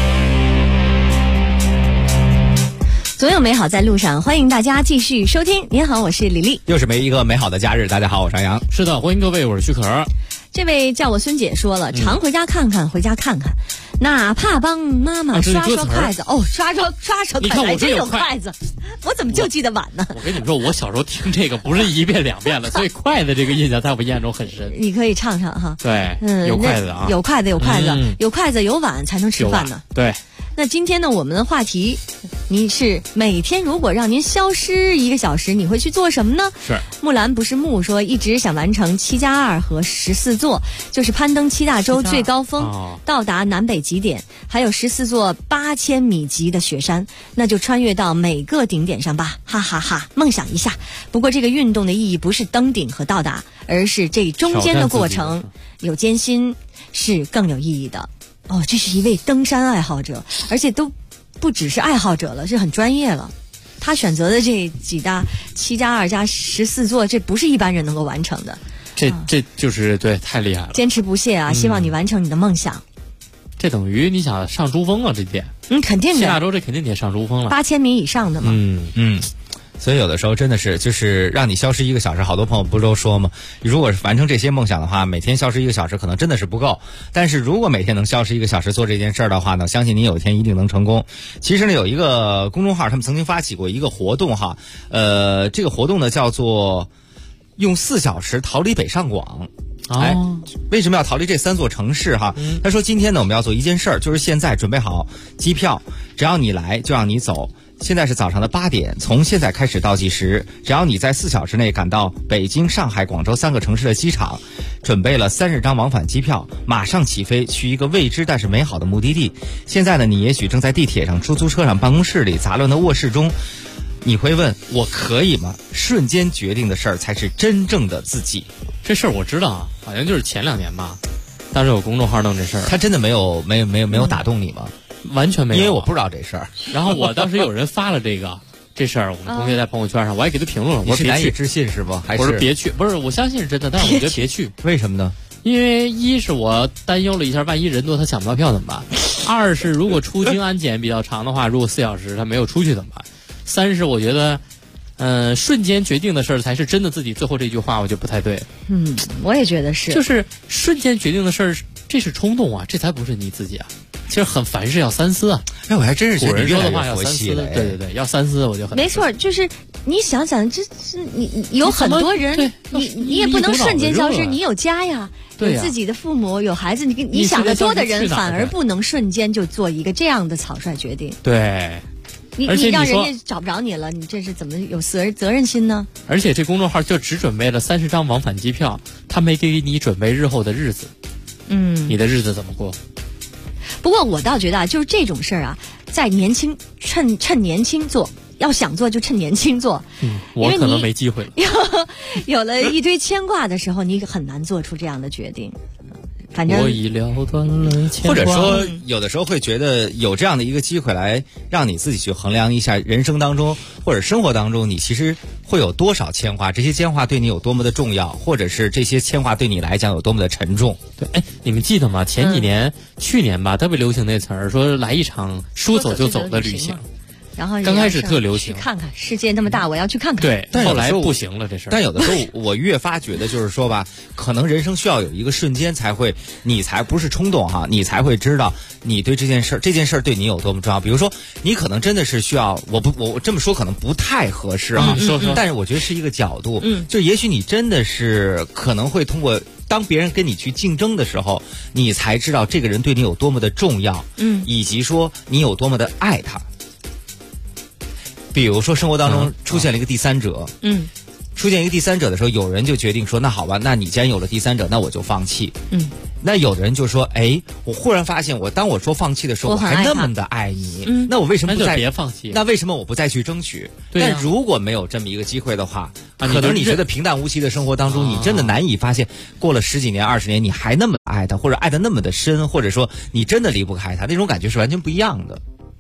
总有美好在路上，欢迎大家继续收听。您好，我是李丽。 又是一个美好的假日，大家好，我是杨洋。 是的，欢迎各位，我是徐可。 这位叫我孙姐说了，常回家看看，回家看看，哪怕帮妈妈刷刷筷子。刷刷筷子，还真有筷子，我怎么就记得碗呢？ 我跟你们说，我小时候听这个不是一遍两遍了，所以筷子这个印象在我印象中很深。 你可以唱唱哈。 对，有筷子啊， 有筷子，有筷子有碗才能吃饭呢。 对。 那今天呢，我们的话题，你是每天如果让您消失1个小时，你会去做什么呢？ 是木兰不是木说一直想完成7+2和14座，就是攀登7大洲最高峰，到达南北极点，还有14座8000米级的雪山，那就穿越到每个顶点上吧，哈哈哈，梦想一下。不过这个运动的意义不是登顶和到达，而是这中间的过程有艰辛，是更有意义的。这是一位登山爱好者，而且都不只是爱好者了，是很专业了。他选择的这几大7+2加14座，这不是一般人能够完成的。 这就是对，太厉害了。 坚持不懈啊！希望你完成你的梦想。 这等于你想上珠峰啊，这点。 肯定的。 7大洲这肯定得上珠峰了。 8000米以上的嘛。 所以有的时候真的是，就是让你消失1个小时，好多朋友不都说吗？如果是完成这些梦想的话，每天消失1个小时可能真的是不够。但是如果每天能消失1个小时做这件事儿的话呢，相信你有一天一定能成功。其实呢，有一个公众号，他们曾经发起过一个活动哈，这个活动呢叫做用4小时逃离北上广。为什么要逃离这3座城市哈？他说今天呢我们要做一件事儿，就是现在准备好机票，只要你来就让你走。现在是早上的8点，从现在开始倒计时，只要你在4小时内赶到北京、上海、广州3个城市的机场，准备了30张往返机票，马上起飞去一个未知但是美好的目的地。现在呢，你也许正在地铁上、出租车上、办公室里、杂乱的卧室中，你会问我可以吗？瞬间决定的事儿才是真正的自己。 这事儿我知道啊，好像就是前2年吧，当时有公众号弄这事儿。 他真的没有打动你吗？ 完全没有， 因为我不知道这事儿。 然后我当时有人发了这事儿，我们同学在朋友圈上，我还给他评论了。 我说难以置信是不？还是我说别去？不是，我相信是真的，但是我觉得别去。 为什么呢？ 因为一是我担忧了一下，万一人多他抢不到票怎么办？2是如果出京安检比较长的话，如果4小时他没有出去怎么办？3是我觉得，瞬间决定的事儿才是真的自己。最后这句话我觉得不太对。 我也觉得是， 就是瞬间决定的事儿，这是冲动啊，这才不是你自己啊。其实凡事要3思啊！ 我还真是觉得古人说的话要3思，对，要3思，我就很没错。就是你想想，这是你有很多人，你也不能瞬间消失。你有家呀，有自己的父母，有孩子，你想得多的人反而不能瞬间就做一个这样的草率决定。 对， 你让人家找不着你了，你这是怎么有责任心呢？ 而且这公众号就只准备了30张往返机票，他没给你准备日后的日子。你的日子怎么过？ 不过我倒觉得就是这种事儿啊，在年轻趁年轻做，要想做就趁年轻做。 我可能没机会。 有了一堆牵挂的时候，你很难做出这样的决定。反正我已了断了牵挂。 或者说，有的时候会觉得有这样的一个机会来让你自己去衡量一下人生当中或者生活当中，你其实会有多少牵挂，这些牵挂对你有多么的重要，或者是这些牵挂对你来讲有多么的沉重。 对，你们记得吗？前几年，去年吧，特别流行那词儿，说来一场说走就走的旅行。 然后刚开始特流行， 去看看世界那么大，我要去看看。 对，后来不行了这事儿。 但有的时候我越发觉得就是说吧，可能人生需要有一个瞬间你才不是冲动哈，你才会知道你对这件事儿对你有多么重要。比如说，你可能真的是需要，我这么说可能不太合适啊，但是我觉得是一个角度，就也许你真的是可能会通过。当别人跟你去竞争的时候，你才知道这个人对你有多么的重要，以及说你有多么的爱他。比如说生活当中出现了一个第三者，出现一个第三者的时候，有人就决定说，那好吧，那你既然有了第三者，那我就放弃。那有的人就说，我忽然发现当我说放弃的时候，我还那么的爱你，那我为什么不再别放弃？ 那为什么我不再去争取？但如果没有这么一个机会的话，可能你觉得平淡无奇的生活当中，你真的难以发现，过了10几年、20年，你还那么爱他，或者爱得那么的深，或者说你真的离不开他，那种感觉是完全不一样的。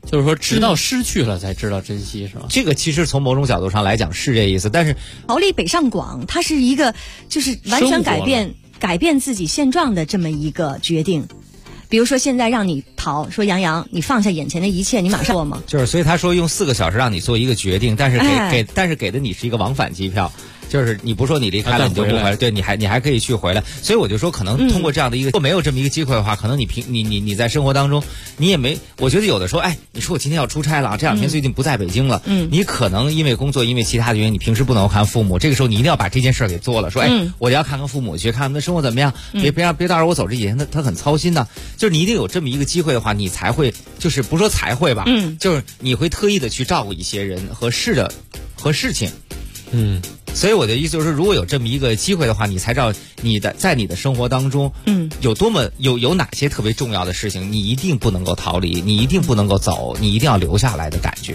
就是说直到失去了才知道珍惜，是吧？ 这个其实从某种角度上来讲是这意思，但是逃离北上广，它是一个就是完全改变自己现状的这么一个决定。比如说现在让你逃，说杨洋，你放下眼前的一切，你马上做吗？ 就是，所以他说用4个小时让你做一个决定，但是给的你是一个往返机票。就是你不说你离开了你就不回来，对，你还可以去回来。所以我就说，可能通过这样的一个，如果没有这么一个机会的话，可能你在生活当中，你也没，我觉得有的时候，你说我今天要出差了，这2天最近不在北京了，你可能因为工作，因为其他的原因，你平时不能看父母，这个时候你一定要把这件事给做了，说，我要看看父母去，看他们的生活怎么样，别到时候我走这几天他很操心的，就是你一定有这么一个机会的话，你才会，就是不说才会吧，就是你会特意的去照顾一些人和事情。所以我的意思就是，如果有这么一个机会的话，你才知道在你的生活当中，有多么有哪些特别重要的事情，你一定不能够逃离，你一定不能够走，你一定要留下来的感觉。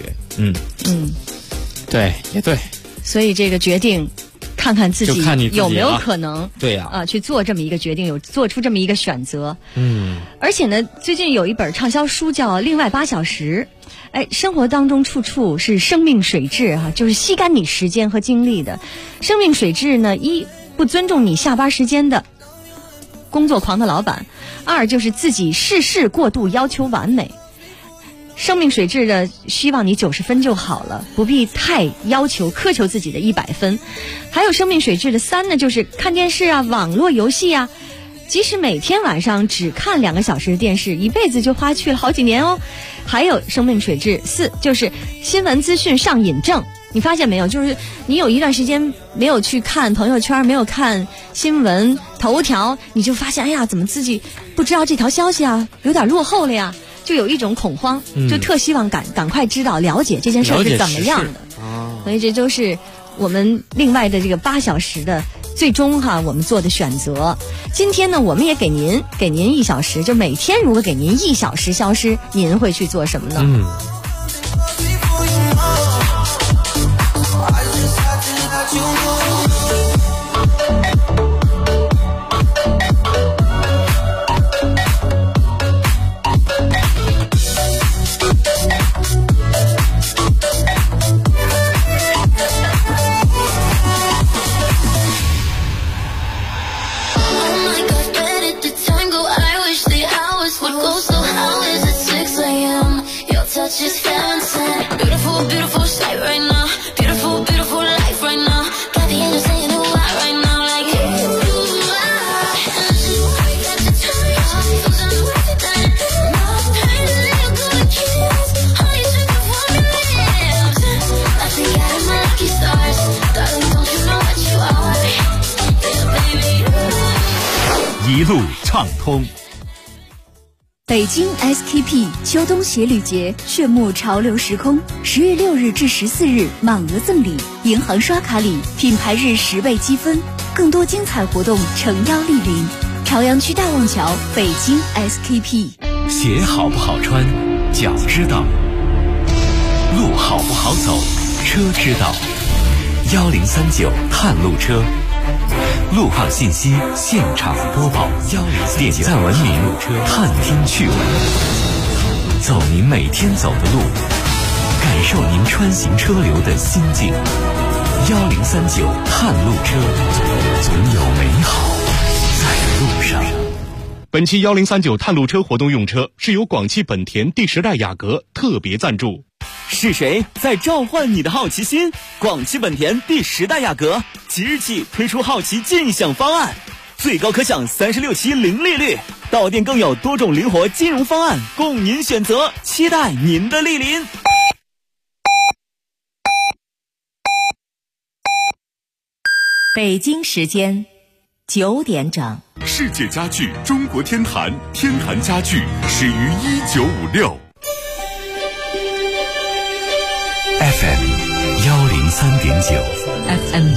对，也对。 所以这个决定，看看自己有没有可能， 对呀， 去做这么一个决定，做出这么一个选择。而且呢，最近有一本畅销书叫《另外8小时》。生活当中处处是生命水质就是吸干你时间和精力的。生命水质呢，一不尊重你下班时间的工作狂的老板；2就是自己事过度要求完美。生命水质的希望你90分就好了，不必太苛求自己的100分。还有生命水质的3呢，就是看电视网络游戏即使每天晚上只看2个小时的电视，一辈子就花去了好几年哦。还有生命水质4，就是新闻资讯上瘾症。你发现没有，就是你有一段时间没有去看朋友圈，没有看新闻头条，你就发现怎么自己不知道这条消息有点落后了呀，就有一种恐慌，就特希望赶快知道了解这件事是怎么样的。所以这都是我们另外的这个8小时的最终我们做的选择。今天呢，我们也给您1小时，就每天如果给您1小时消失，您会去做什么呢？ 一路畅通。 北京 SKP 秋冬鞋履节炫目潮流时空，10月6日至14日满额赠礼，银行刷卡礼品牌日10倍积分，更多精彩活动诚邀莅临。朝阳区大望桥北京 SKP。 鞋好不好穿，脚知道；路好不好走，车知道。1039探路车，路况信息现场播报，点赞文明，探听趣闻，走您每天走的路，感受您穿行车流的心境。1039探路车，总有美好在路上。 本期1039探路车活动用车是由广汽本田第10代雅阁特别赞助。 是谁在召唤你的好奇心？广汽本田第10代雅阁即日起推出好奇尽享方案，最高可享36期零利率，到店更有多种灵活金融方案供您选择，期待您的莅临。 北京时间9点整。 世界家具中国天坛，天坛家具始于1956。 FM 103.9 FM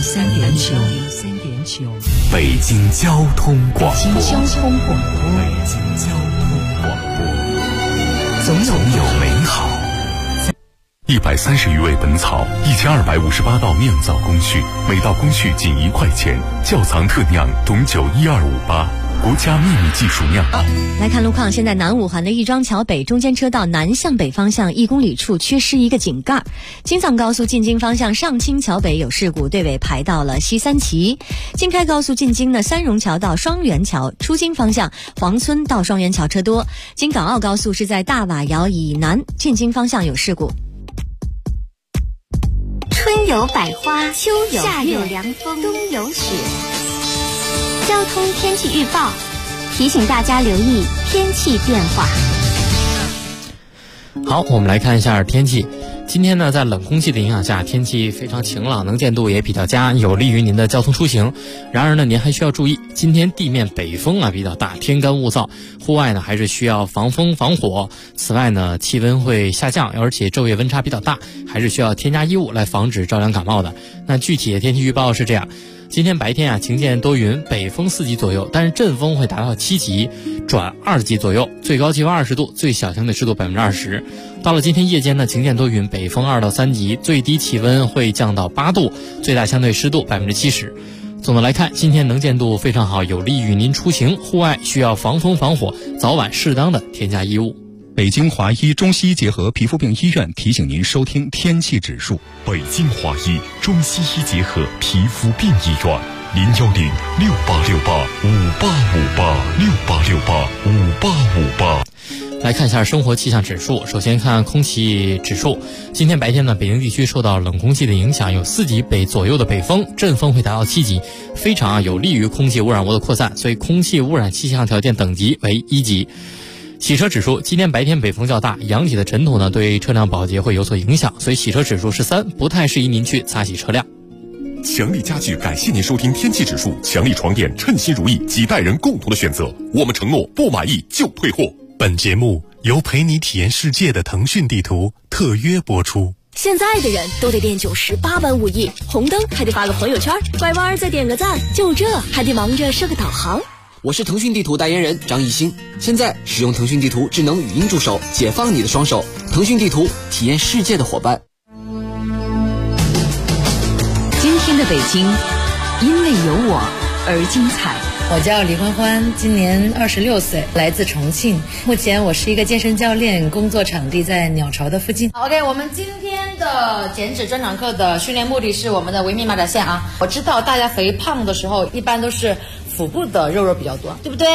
103.9 北京交通广播。 北京交通广播，总有美好。 130余味本草，1258道酿造工序，每道工序仅1块钱。窖藏特酿董酒12588， 国家秘密技术酿造。 来看路况，现在南五环的亦庄桥北中间车道南向北方向1公里处缺失一个井盖。京藏高速进京方向上清桥北有事故，队尾排到了西三旗。京开高速进京的三榕桥到双元桥出京方向黄村到双元桥车多。京港澳高速是在大瓦窑以南进京方向有事故。 春有百花，秋有夏有凉风，冬有雪。交通天气预报提醒大家留意天气变化。 好，我们来看一下天气。今天呢，在冷空气的影响下，天气非常晴朗，能见度也比较佳，有利于您的交通出行。然而呢，您还需要注意，今天地面北风比较大，天干物燥，户外呢还是需要防风防火。此外呢，气温会下降，而且昼夜温差比较大，还是需要添加衣物来防止着凉感冒的。那具体的天气预报是这样。今天白天晴间多云，北风4级左右，但是阵风会达到7级转2级左右，最高气温20度，最小相对湿度20%。到了今天夜间呢，晴间多云，北风2到3级，最低气温会降到8度，最大相对湿度70%。总的来看，今天能见度非常好，有利于您出行，户外需要防风防火，早晚适当的添加衣物。 北京华医中西医结合皮肤病医院提醒您收听天气指数。 北京华医中西医结合皮肤病医院，0106868585858，688585858。 来看一下生活气象指数。首先看空气指数，今天白天呢，北京地区受到冷空气的影响，有4级北左右的北风，阵风会达到7级，非常有利于空气污染物的扩散，所以空气污染气象条件等级为1级。洗车指数，今天白天北风较大，扬起的尘土呢对车辆保洁会有所影响，所以洗车指数是3，不太适宜您去擦洗车辆。 强力家具感谢您收听天气指数，强力床垫称心如意，几代人共同的选择，我们承诺不满意就退货。 本节目由陪你体验世界的腾讯地图特约播出。 现在的人都得练98般武艺，红灯还得发个朋友圈，拐弯再点个赞，就这还得忙着设个导航。 我是腾讯地图代言人张艺兴，现在使用腾讯地图智能语音助手，解放你的双手。腾讯地图，体验世界的伙伴。 今天的北京，因为有我而精彩。 我叫李欢欢，今年26岁，来自重庆。目前我是一个健身教练，工作场地在鸟巢的附近。 OK， 我们今天的减脂专场课的训练目的是我们的维密马甲线啊。我知道大家肥胖的时候，一般都是腹部的肉比较多，对不对？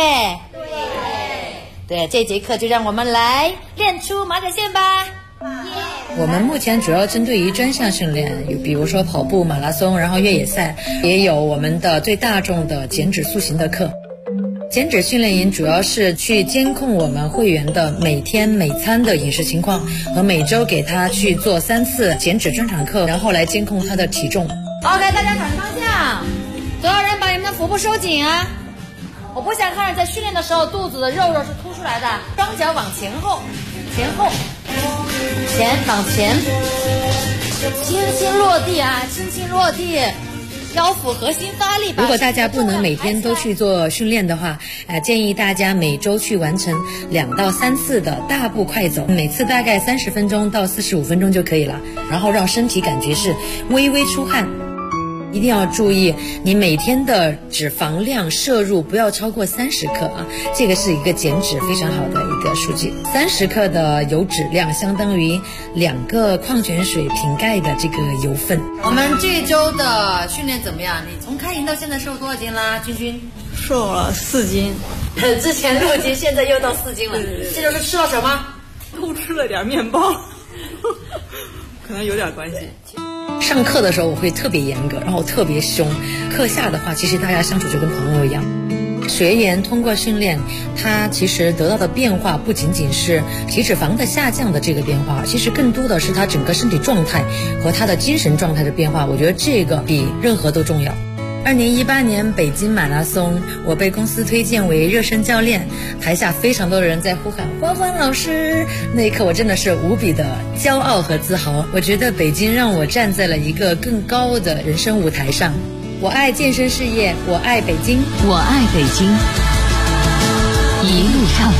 对，这节课就让我们来练出马甲线吧。 我们目前主要针对于专项训练，比如说跑步、马拉松，然后越野赛，也有我们的最大众的减脂塑形的课。减脂训练营主要是去监控我们会员的每天每餐的饮食情况，和每周给他去做3次减脂专场课，然后来监控他的体重。 OK， 大家转方向，所有人把你们的腹部收紧啊！我不想看着在训练的时候肚子的肉是凸出来的，双脚往前后，前后，前往前，轻轻落地啊，轻轻落地。腰腹核心发力。 如果大家不能每天都去做训练的话，建议大家每周去完成2到3次的大步快走，每次大概30分钟到45分钟就可以了，然后让身体感觉是微微出汗。一定要注意你每天的脂肪量摄入不要超过30克啊，这个是一个减脂非常好的一个数据。30克的油脂量相当于2个矿泉水瓶盖的这个油分。 我们这一周的训练怎么样？你从开营到现在瘦多少斤啦？君君瘦了4斤， 之前6斤，现在又到4斤了。这周是吃了什么？ 偷吃了点面包，可能有点关系。 上课的时候我会特别严格，然后特别凶，课下的话其实大家相处就跟朋友一样。学员通过训练，他其实得到的变化不仅仅是体脂肪的下降的这个变化，其实更多的是他整个身体状态和他的精神状态的变化，我觉得这个比任何都重要。2018年北京马拉松，我被公司推荐为热身教练，台下非常多的人在呼喊欢欢老师，那一刻我真的是无比的骄傲和自豪。我觉得北京让我站在了一个更高的人生舞台上。我爱健身事业，我爱北京， 我爱北京，一路畅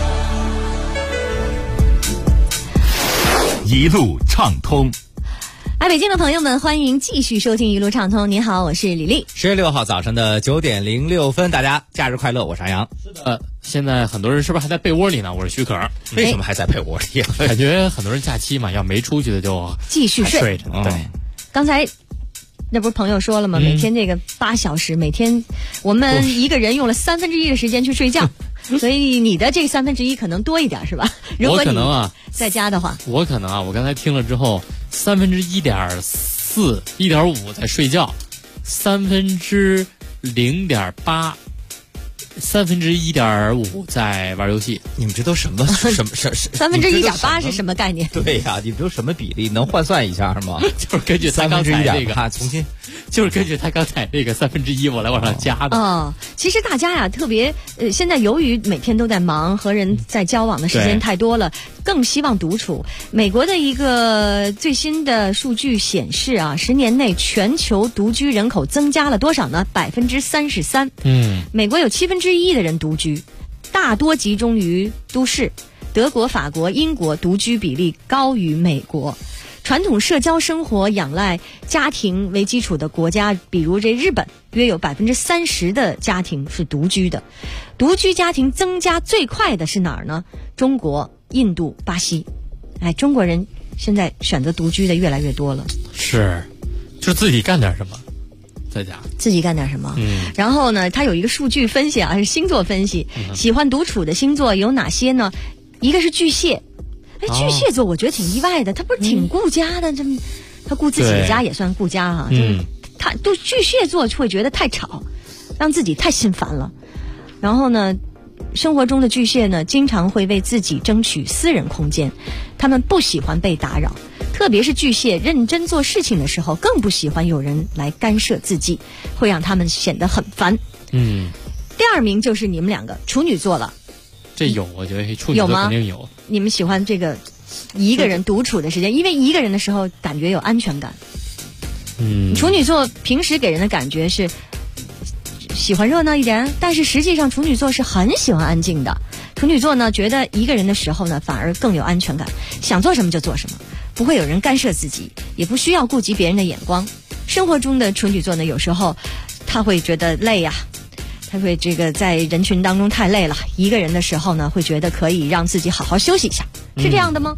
通， 一路畅通。 爱北京的朋友们，欢迎继续收听一路畅通。你好，我是李丽。 10月6号早上的9点06分，大家假日快乐，我是阿阳。 是的，现在很多人是不是还在被窝里呢？我是许可。 为什么还在被窝里？ 感觉很多人假期嘛，要没出去的就继续睡着。对， 刚才那不是朋友说了吗？每天这个8小时，每天我们一个人用了1/3的时间去睡觉。所以你的这1/3可能多一点是吧？如果你在家的话， 我可能我刚才听了之后，1/4、1.5在睡觉，0.8%。1/3.5在玩游戏， 你们这都什么 1/8是什么概念？ 对呀，你们都什么比例？能换算一下是吗？ 就是根据他刚才这个， 重新， 就是根据他刚才这个1/3我来往上加的。 哦，其实大家呀，特别现在由于每天都在忙，和人在交往的时间太多了，更希望独处。美国的一个最新的数据显示啊，10年内全球独居人口增加了多少呢？33%。美国有1/7的人独居，大多集中于都市。德国、法国、英国独居比例高于美国。传统社交生活仰赖家庭为基础的国家，比如这日本，约有30%的家庭是独居的。独居家庭增加最快的是哪儿呢？中国、印度、巴西。中国人现在选择独居的越来越多了。 是，就自己干点什么。在家自己干点什么？然后呢，它有一个数据分析啊，是星座分析，喜欢独处的星座有哪些呢？一个是巨蟹，巨蟹座我觉得挺意外的，他不是挺顾家的，他顾自己的家也算顾家啊。他对巨蟹座会觉得太吵，让自己太心烦了。然后呢，生活中的巨蟹呢，经常会为自己争取私人空间，他们不喜欢被打扰。特别是巨蟹认真做事情的时候，更不喜欢有人来干涉自己，会让他们显得很烦。第2名就是你们2个处女座了。 这有，我觉得处女座肯定有。 你们喜欢这个一个人独处的时间，因为一个人的时候感觉有安全感。处女座平时给人的感觉是喜欢热闹一点，但是实际上处女座是很喜欢安静的。处女座呢，觉得一个人的时候呢，反而更有安全感，想做什么就做什么，不会有人干涉自己，也不需要顾及别人的眼光。生活中的处女座呢，有时候他会觉得累呀，他会在人群当中太累了，一个人的时候呢，会觉得可以让自己好好休息一下，是这样的吗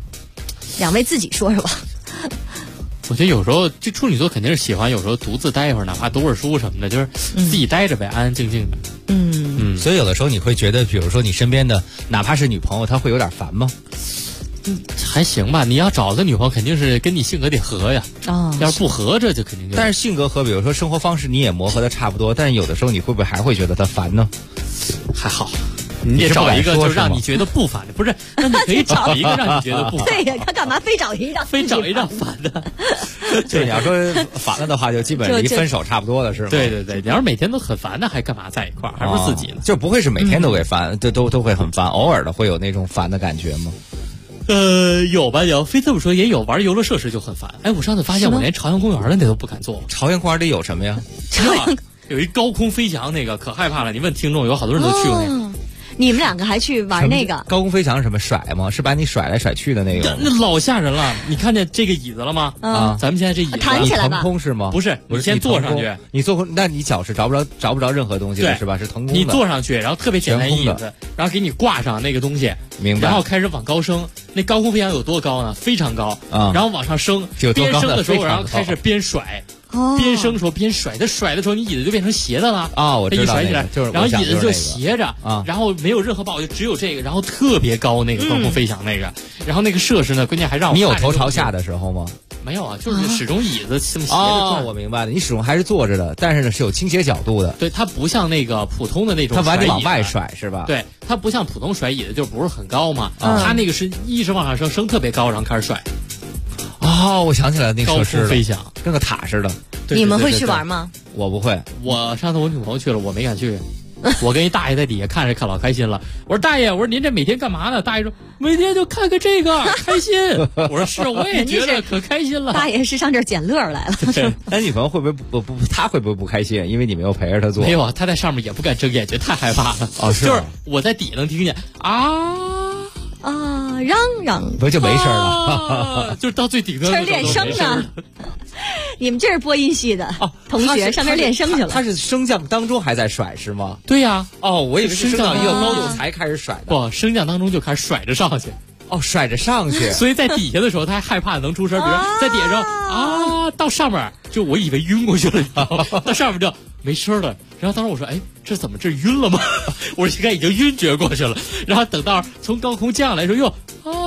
？2位自己说说吧。 我觉得有时候这处女座肯定是喜欢有时候独自待一会儿，哪怕读会儿书什么的，就是自己待着呗，安安静静的。 所以有的时候你会觉得，比如说你身边的哪怕是女朋友，她会有点烦吗？ 还行吧，你要找个女朋友肯定是跟你性格得合呀。要是不合这就肯定就。 但是性格合，比如说生活方式你也磨合的差不多，但是有的时候你会不会还会觉得她烦呢？ 还好。你也找一个就让你觉得不烦的，不是？那你可以找一个让你觉得不烦。 对呀，他干嘛非找一让烦的？ 就是你要说烦了的话，就基本离分手差不多了，是吗？ 对，你要是每天都很烦的，还干嘛在一块儿？还不是自己呢？ 就不会是每天都会烦，都会很烦，偶尔的会有那种烦的感觉吗？ 有吧，非这么说也有，玩游乐设施就很烦。我上次发现我连朝阳公园的那都不敢坐。 朝阳公园里有什么呀？ 有一高空飞翔，那个可害怕了。你问听众，有好多人都去过那个。 你们2个还去玩那个高空飞翔是什么甩吗？是把你甩来甩去的那个？ 那老吓人了！你看见这个椅子了吗？咱们现在这椅子弹起来吧？ 腾空是吗？ 不是，你先坐上去， 你坐，那你脚是着不着任何东西的是吧？是腾空的。 你坐上去，然后特别简单一椅子，然后给你挂上那个东西， 明白？ 然后开始往高升。那高空飞翔有多高呢？非常高。然后往上升，边升的时候，然后开始边甩。边升的时候边甩，它甩的时候你椅子就变成斜的了我知道一甩起来，然后椅子就斜着然后没有任何抱，就只有这个，然后特别高那个高空飞翔那个，然后那个设施呢，关键还让我你有头朝下的时候吗？ 没有啊，就是始终椅子这么斜着转。 我明白了，你始终还是坐着的，但是呢是有倾斜角度的。 对，它不像那个普通的那种， 它完全往外甩是吧？ 对，它不像普通甩椅子，就不是很高嘛。它那个是一直往上升特别高，然后开始甩。 我想起来那个设施了， 高空飞翔跟个塔似的。 你们会去玩吗？ 我不会。 我上次我女朋友去了，我没敢去。我跟一大爷在底下看着看老开心了。我说大爷，我说您这每天干嘛呢？大爷说每天就看看这个开心。我说是，我也觉得可开心了。 大爷是上这儿捡乐来了。 那女朋友会不会不他会不会不开心？因为你没有陪着他做。 没有啊，他在上面也不敢睁眼，觉得太害怕了。 是。 就是我在底下能听见啊。 啊，嚷嚷， 不就没事了？ 就是到最顶端这是练声呢。你们这是播音系的同学上这练声去了。 他是升降当中还在甩是吗？ 对呀。 哦，我以为是升到一个高度才开始甩的。 不，升降当中就开始甩着上去。 哦，甩着上去。 所以在底下的时候他还害怕能出声，比如在底下啊，到上面就我以为晕过去了，你知道吗？到上面就没声了。然后当时我说，哎，这怎么这晕了吗？我说应该已经晕厥过去了。然后等到从高空降来的时候又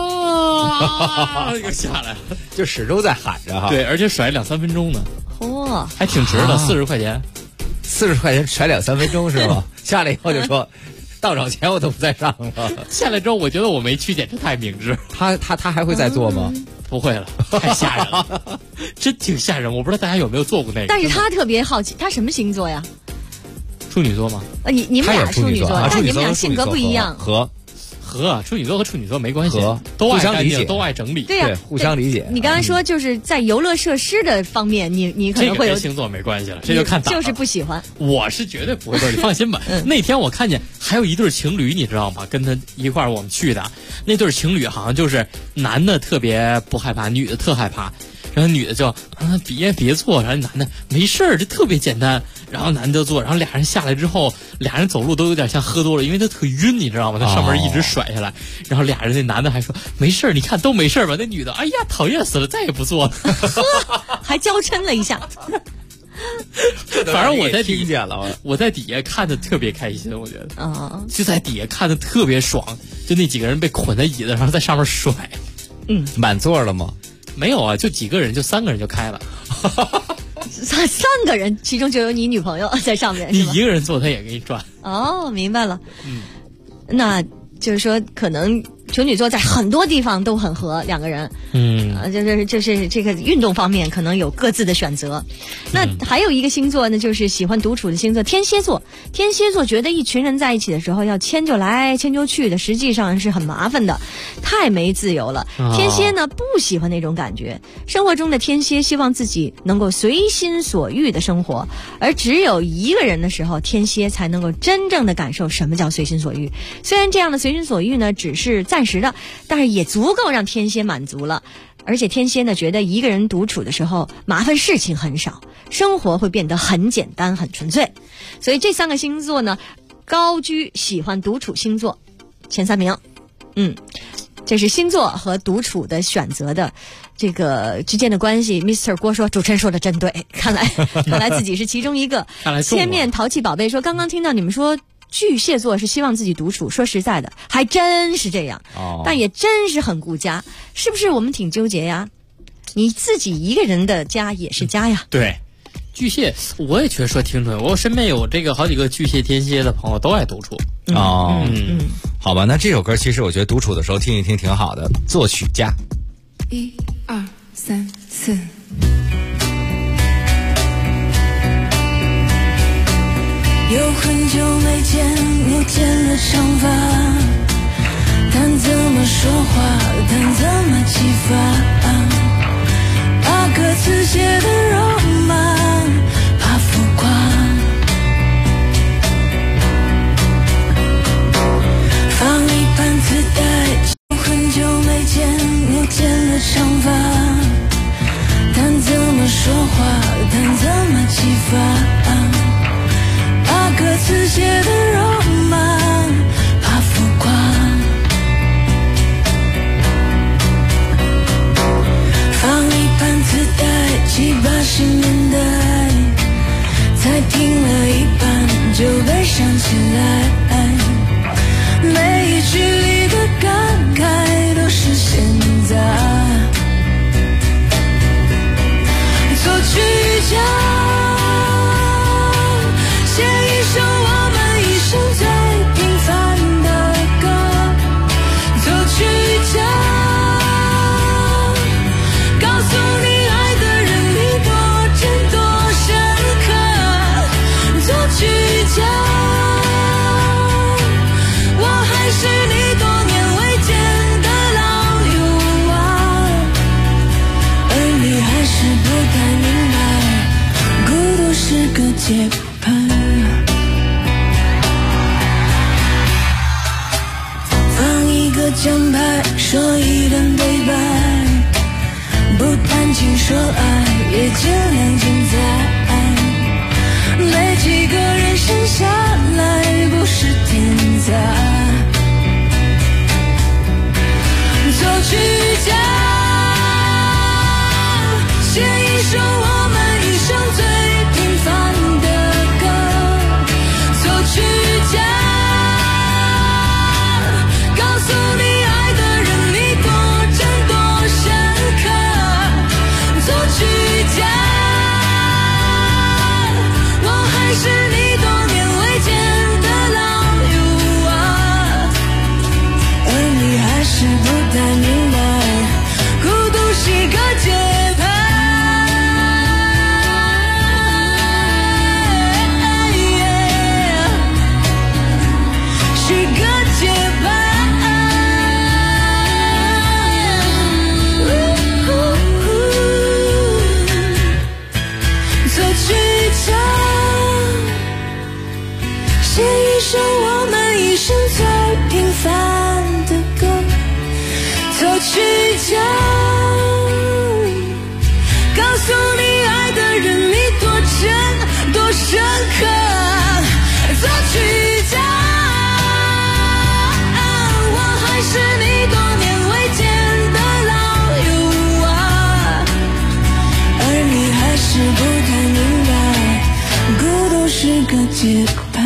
又下来了， 就始终在喊着哈。 对，而且甩2-3分钟呢。 嚯， 还挺值的，40块钱。 40块钱甩2-3分钟是吗？下来以后就说。到手前我都不再上了， 下来之后我觉得我没去简直太明智。 他还会再做吗？ 不会了，太吓人了，真挺吓人。我不知道大家有没有做过那个。 但是他特别好奇，他什么星座呀？ 处女座吗？ 你们俩处女座，但你们俩性格不一样。 处女座和处女座没关系，都爱干净，都爱整理， 对， 互相理解。 你刚才说就是在游乐设施的方面，你可能会有这个跟星座没关系了，这就看档。 就是不喜欢。 我是绝对不会做，你放心吧。那天我看见还有一对情侣，你知道吗？跟他一块儿我们去的那对情侣，好像就是男的特别不害怕，女的特害怕。然后女的就别做，然后男的没事儿，这特别简单。然后男的做，然后俩人下来之后，俩人走路都有点像喝多了，因为他特晕，你知道吗？他上面一直甩下来，然后俩人那男的还说没事儿，你看都没事儿吧？那女的哎呀讨厌死了，再也不做了， 还娇嗔了一下。 反正我在听见了， 我在底下看的特别开心，我觉得就在底下看的特别爽，就那几个人被捆在椅子上，在上面甩。 满座了吗？ 没有啊，就几个人，就3个人就开了。 3个人，其中就有你女朋友在上面。 你一个人坐，他也给你转。 哦，明白了。那就是说，可能处女座在很多地方都很合2个人。就是这个运动方面可能有各自的选择。那还有一个星座呢，就是喜欢独处的星座，天蝎座。天蝎座觉得一群人在一起的时候要迁就来迁就去的，实际上是很麻烦的，太没自由了。天蝎呢不喜欢那种感觉，生活中的天蝎希望自己能够随心所欲的生活，而只有一个人的时候，天蝎才能够真正的感受什么叫随心所欲。虽然这样的随心所欲呢只是暂时的，但是也足够让天蝎满足了。而且天蝎呢觉得一个人独处的时候麻烦事情很少，生活会变得很简单很纯粹。所以这3个星座呢高居喜欢独处星座前3名。这是星座和独处的选择的这个之间的关系。Mr. 郭说主持人说的真对，看来自己是其中一个。千面淘气宝贝说刚刚听到你们说巨蟹座是希望自己独处，说实在的还真是这样，但也真是很顾家，是不是我们挺纠结呀？你自己一个人的家也是家呀。 对，巨蟹我也觉得说挺准，我身边有这个好几个巨蟹天蝎的朋友都爱独处。 好吧，那这首歌其实我觉得独处的时候听一听挺好的，作曲家。 1、2、3、4。有很久没见，我剪了长发，谈怎么说话，谈怎么激发，把歌词写的肉麻，怕浮夸，放一盘磁带。有很久没见，我剪了长发，谈怎么说话，谈怎么激发，把歌词写的肉麻，怕浮夸，放一盘磁带，70、80年代，才听了一半就被想起来，每一句里的感慨都是现在。作曲家写一首我们一生最平凡的歌，作曲家告诉你爱的人你多真多深刻，作曲家还是你多年未见的老友啊，而你还是不太明白，孤独是个节拍。写一首我们一生最平凡的歌，作曲家告诉你爱的人你多真多深刻，作曲家我还是你多年未见的老友啊，而你还是不太明白，孤独是个节拍。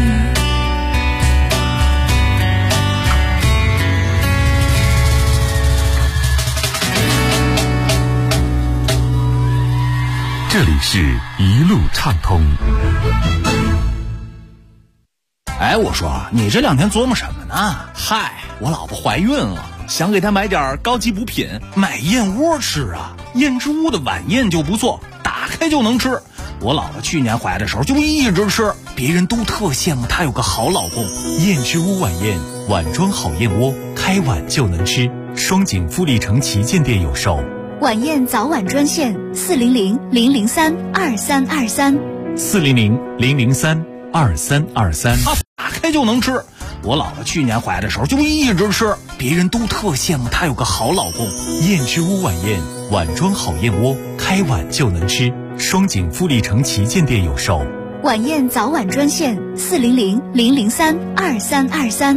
这里是一路畅通。 哎，我说你这两天琢磨什么呢？嗨，我老婆怀孕了，想给她买点高级补品，买燕窝吃啊。燕之屋的晚宴就不错，打开就能吃。我老婆去年怀的时候就一直吃，别人都特羡慕她有个好老公。 燕之屋晚宴，碗装好燕窝，开碗就能吃。双井富力城旗舰店有售。 晚宴早晚专线400-003-2323 400-003-2323。 打开就能吃。我老婆去年怀的时候就一直吃，别人都特羡慕她有个好老公。 燕之屋晚宴，碗装好燕窝，开碗就能吃。双井富力城旗舰店有售。 晚宴早晚专线400-003-2323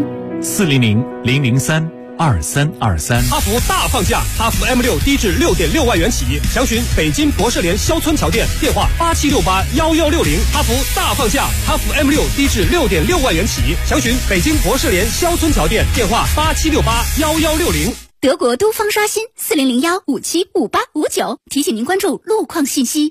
400-003-2323。 哈弗大放价，哈弗 M6 低至6.6万元起，详询北京博士联肖村桥店，电话87681160。哈弗大放价，哈弗 M6 低至6.6万元起，详询北京博士联肖村桥店，电话87681160。 德国都方刷新4001575859，提醒您关注路况信息。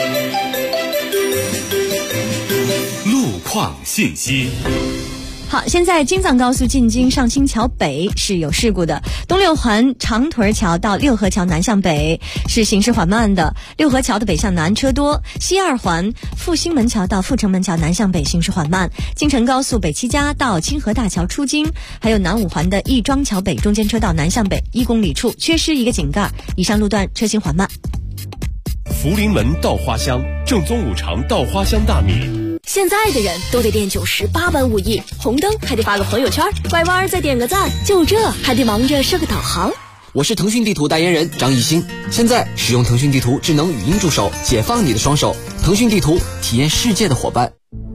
路况信息。 好，现在京藏高速进京上清桥北是有事故的，东六环长屯桥到六合桥南向北是行驶缓慢的，六合桥的北向南车多，西二环复兴门桥到阜成门桥南向北行驶缓慢，京承高速北七家到清河大桥出京，还有南五环的亦庄桥北中间车道南向北1公里处缺失一个井盖，以上路段车行缓慢。 福临门稻花香，正宗五常稻花香大米。 现在的人都得练98般武艺，红灯还得发个朋友圈，拐弯再点个赞，就这还得忙着设个导航。 我是腾讯地图代言人张艺兴，现在使用腾讯地图智能语音助手，解放你的双手。腾讯地图，体验世界的伙伴。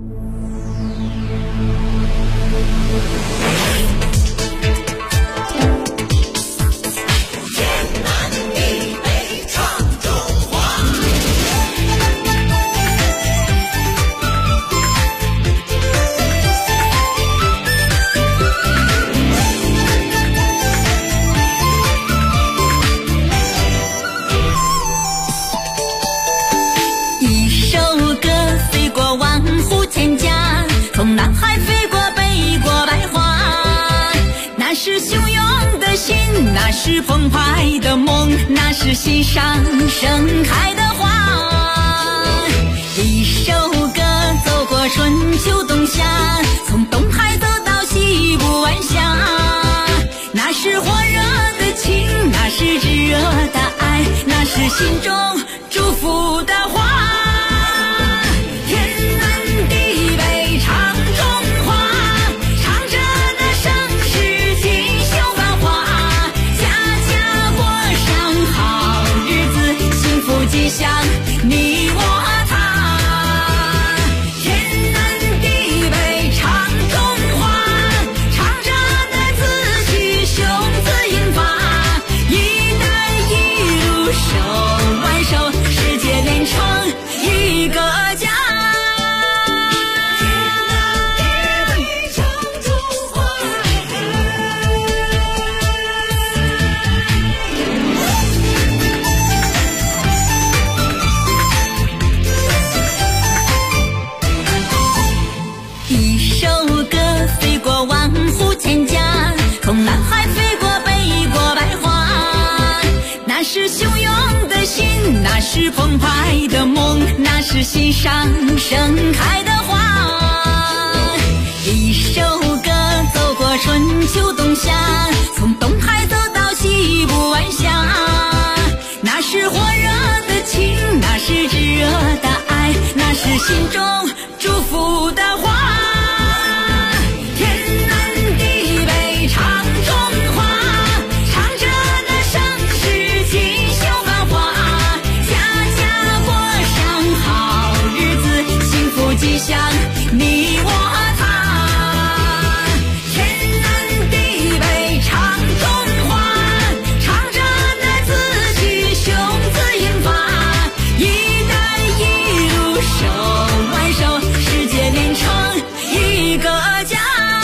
南海飞过，北过白花，那是汹涌的心，那是澎湃的梦，那是心上盛开的花。一首歌走过春秋冬夏，从东海走到西部晚霞，那是火热的情，那是炙热的爱，那是心中祝福的花。吉祥你我他，天南地北唱中华，唱着那自己雄姿英发，一带一路手挽手是澎湃的梦，那是心上盛开的花。一首歌走过春秋冬夏，从东海走到西部晚霞。那是火热的情，那是炙热的爱，那是心中祝福的花。天南地北唱中华，唱着那盛世锦绣繁华。家家过上好日子，幸福吉祥你我他。天南地北唱中华，唱着那自己雄姿英发。一带一路手挽手，世界连成一个家。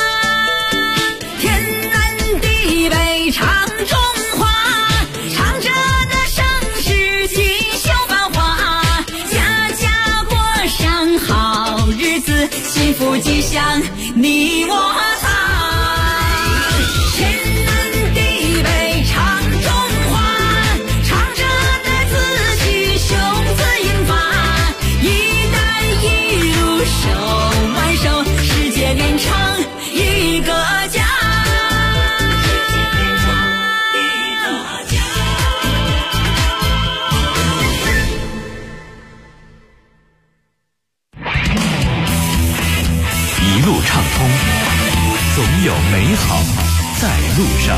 天南地北唱中华，唱着那盛世锦绣繁华。家家过上好日子，幸福吉祥你我他。天南地北唱中华，唱着那自己雄姿英发。一带一路手挽手，世界连成一个家。 一路畅通，总有美好在路上。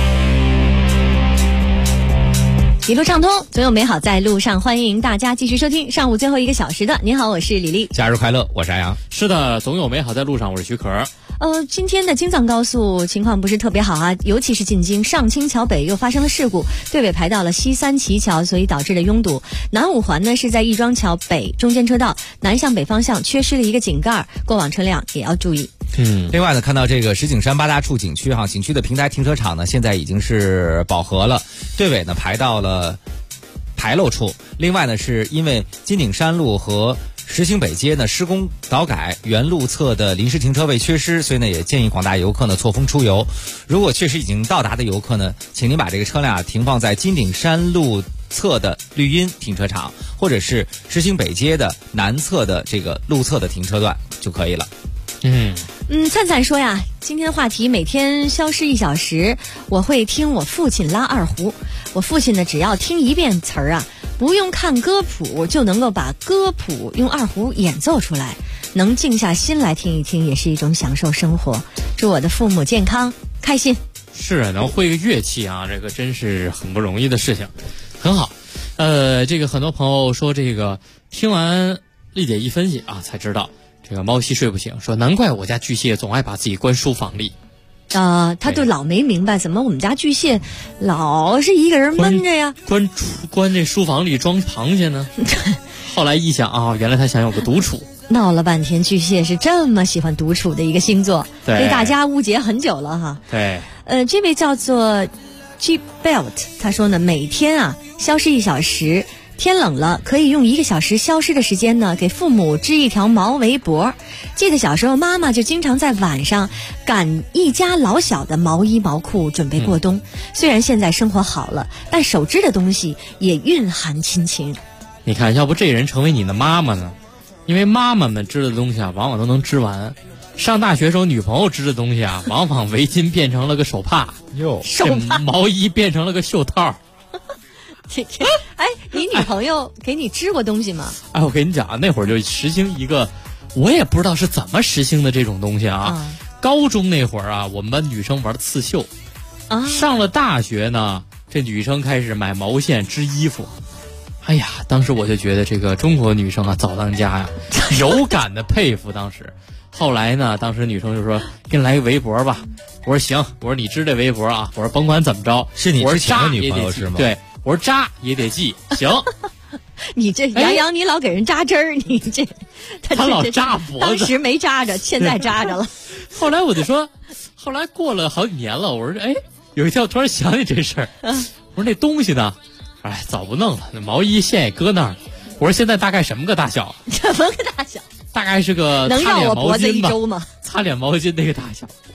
一路畅通，总有美好在路上。欢迎大家继续收听上午最后1个小时的。您好，我是李丽。 假日快乐，我是安阳。 是的，总有美好在路上，我是徐可。 今天的京藏高速情况不是特别好啊，尤其是进京上清桥北又发生了事故，队尾排到了西三旗桥，所以导致了拥堵。南五环呢是在亦庄桥北中间车道，南向北方向缺失了一个井盖，过往车辆也要注意。 另外呢，看到这个石景山八大处景区景区的平台停车场呢，现在已经是饱和了，队尾呢排到了牌楼处。另外呢，是因为金顶山路和石兴北街呢施工导改，原路侧的临时停车位缺失，所以呢也建议广大游客呢错峰出游。如果确实已经到达的游客呢，请您把这个车辆停放在金顶山路侧的绿荫停车场，或者是石兴北街的南侧的这个路侧的停车段就可以了。 灿灿说呀，今天的话题每天消失1小时，我会听我父亲拉二胡。我父亲呢，只要听一遍词儿啊，不用看歌谱就能够把歌谱用二胡演奏出来，能静下心来听一听，也是一种享受生活。祝我的父母健康开心。 是啊，能会个乐器啊，这个真是很不容易的事情，很好。这个很多朋友说，这个听完丽姐一分析啊，才知道这个猫西睡不醒，说难怪我家巨蟹总爱把自己关书房里。 他就老没明白怎么我们家巨蟹老是一个人闷着呀， 关这书房里装螃蟹呢。后来一想啊，原来他想有个独处。 闹了半天，巨蟹是这么喜欢独处的一个星座，被大家误解很久了哈。 对， 这位叫做 G Belt， 他说呢，每天啊消失1小时。天冷了，可以用1个小时消失的时间呢，给父母织一条毛围脖。记得小时候，妈妈就经常在晚上赶一家老小的毛衣毛裤，准备过冬。虽然现在生活好了，但手织的东西也蕴含亲情。 你看，要不这人成为你的妈妈呢？因为妈妈们织的东西啊，往往都能织完。上大学时候，女朋友织的东西啊，往往围巾变成了个手帕， 手帕毛衣变成了个袖套。 哎，你女朋友给你织过东西吗？ 哎，我跟你讲，那会儿就实行一个，我也不知道是怎么实行的这种东西啊。高中那会儿啊，我们班女生玩刺绣。上了大学呢，这女生开始买毛线织衣服。哎呀，当时我就觉得这个中国女生啊，早当家呀，有感的佩服。当时，后来呢，当时女生就说：“给你来个围脖吧。”我说：“行。”我说：“你织这围脖啊。”我说：“甭管怎么着， 是你之前的女朋友是吗？” 对。我说扎也得系，行。 你这杨洋，你老给人扎针儿，你这他老扎脖子， 当时没扎着，现在扎着了。 后来我就说，后来过了好几年了，我说哎，有一天我突然想起这事儿，我说那东西呢？哎，早不弄了，那毛衣线也搁那儿。我说现在大概什么个大小？ 什么个大小？ 大概是个能让我脖子1周吗？ 擦脸毛巾那个大小。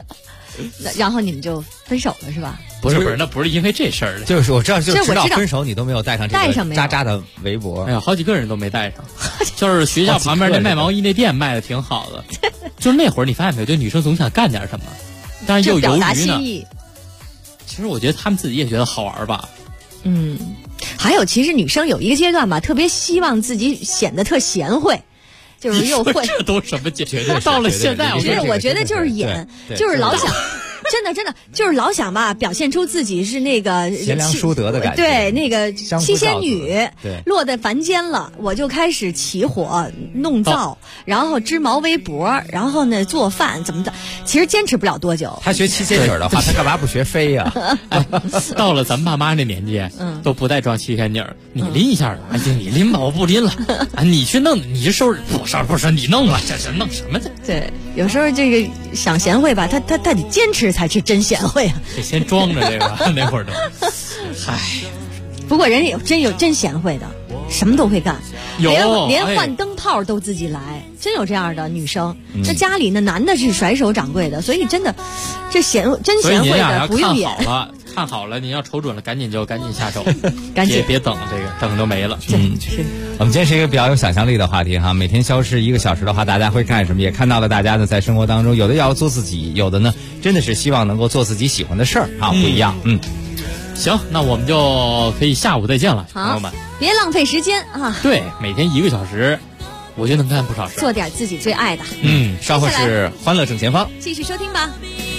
然后你们就分手了是吧？ 不是，那不是因为这事儿的， 就是我知道，就直到分手你都没有带上这个渣渣的围脖。 哎呀，好几个人都没带上，就是学校旁边那卖毛衣那店卖的挺好的。就是那会儿你发现没有，就女生总想干点什么，但是又犹豫呢。其实我觉得他们自己也觉得好玩吧。 还有其实女生有一个阶段吧，特别希望自己显得特贤惠。就是又会， 这都什么解决？到了现在， 我觉得就是演，就是老想，真的就是老想吧，表现出自己是那个贤良淑德的感觉。 对，那个七仙女落在凡间了，我就开始起火弄灶，然后织毛围脖，然后呢做饭怎么的。其实坚持不了多久。 他学七仙女的话，他干嘛不学飞呀？ 到了咱们爸妈那年纪，都不带装七仙女，你拎一下，你拎吧，我不拎了。你去弄，你去收拾。不是你弄了，这是弄什么的？ 对，有时候这个想贤惠吧，他得坚持才是真贤惠啊。 得先装着这个，那会儿都，嗨。 不过人家有真贤惠的，什么都会干，连换灯泡都自己来，真有这样的女生。那家里那男的是甩手掌柜的，所以真的，这真贤惠的不用演。 看好了，你要瞅准了，赶紧下手， 赶紧别等这个，等都没了。 是。 我们今天是一个比较有想象力的话题哈，每天消失1个小时的话，大家会干什么？也看到了大家呢，在生活当中，有的要做自己，有的呢，真的是希望能够做自己喜欢的事儿啊，不一样。 行，那我们就可以下午再见了，朋友们， 别浪费时间啊！ 对，每天1个小时，我觉得能干不少事， 做点自己最爱的。 稍后是欢乐正前方， 继续收听吧。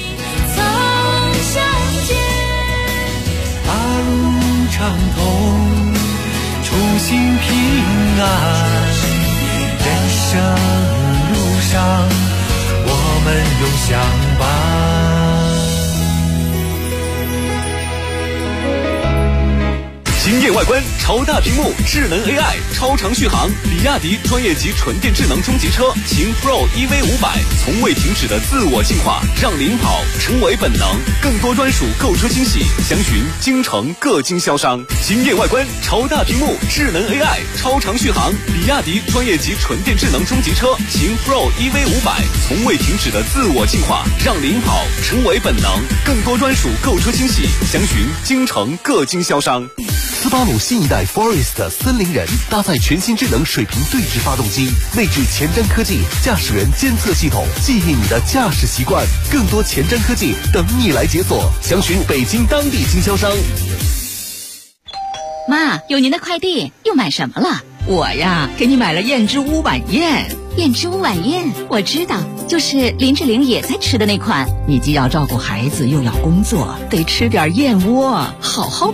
大路畅通，初心平安，人生路上我们永相伴。 惊艳外观，超大屏幕，智能 AI， 超长续航，比亚迪专业级纯电智能中级车秦 Pro EV500，从未停止的自我进化，让领跑成为本能。更多专属购车惊喜，详询京城各经销商。惊艳外观，超大屏幕，智能 AI， 超长续航，比亚迪专业级纯电智能中级车秦 Pro EV500，从未停止的自我进化，让领跑成为本能。更多专属购车惊喜，详询京城各经销商。 斯巴鲁新一代 Forest 森林人搭载全新智能水平对置发动机，内置前瞻科技驾驶员监测系统，记忆你的驾驶习惯。更多前瞻科技等你来解锁，详询北京当地经销商。 妈，有您的快递，又买什么了？ 我呀，给你买了燕之屋晚宴。 燕之屋晚宴，我知道，就是林志玲也在吃的那款。 你既要照顾孩子，又要工作，得吃点燕窝，好好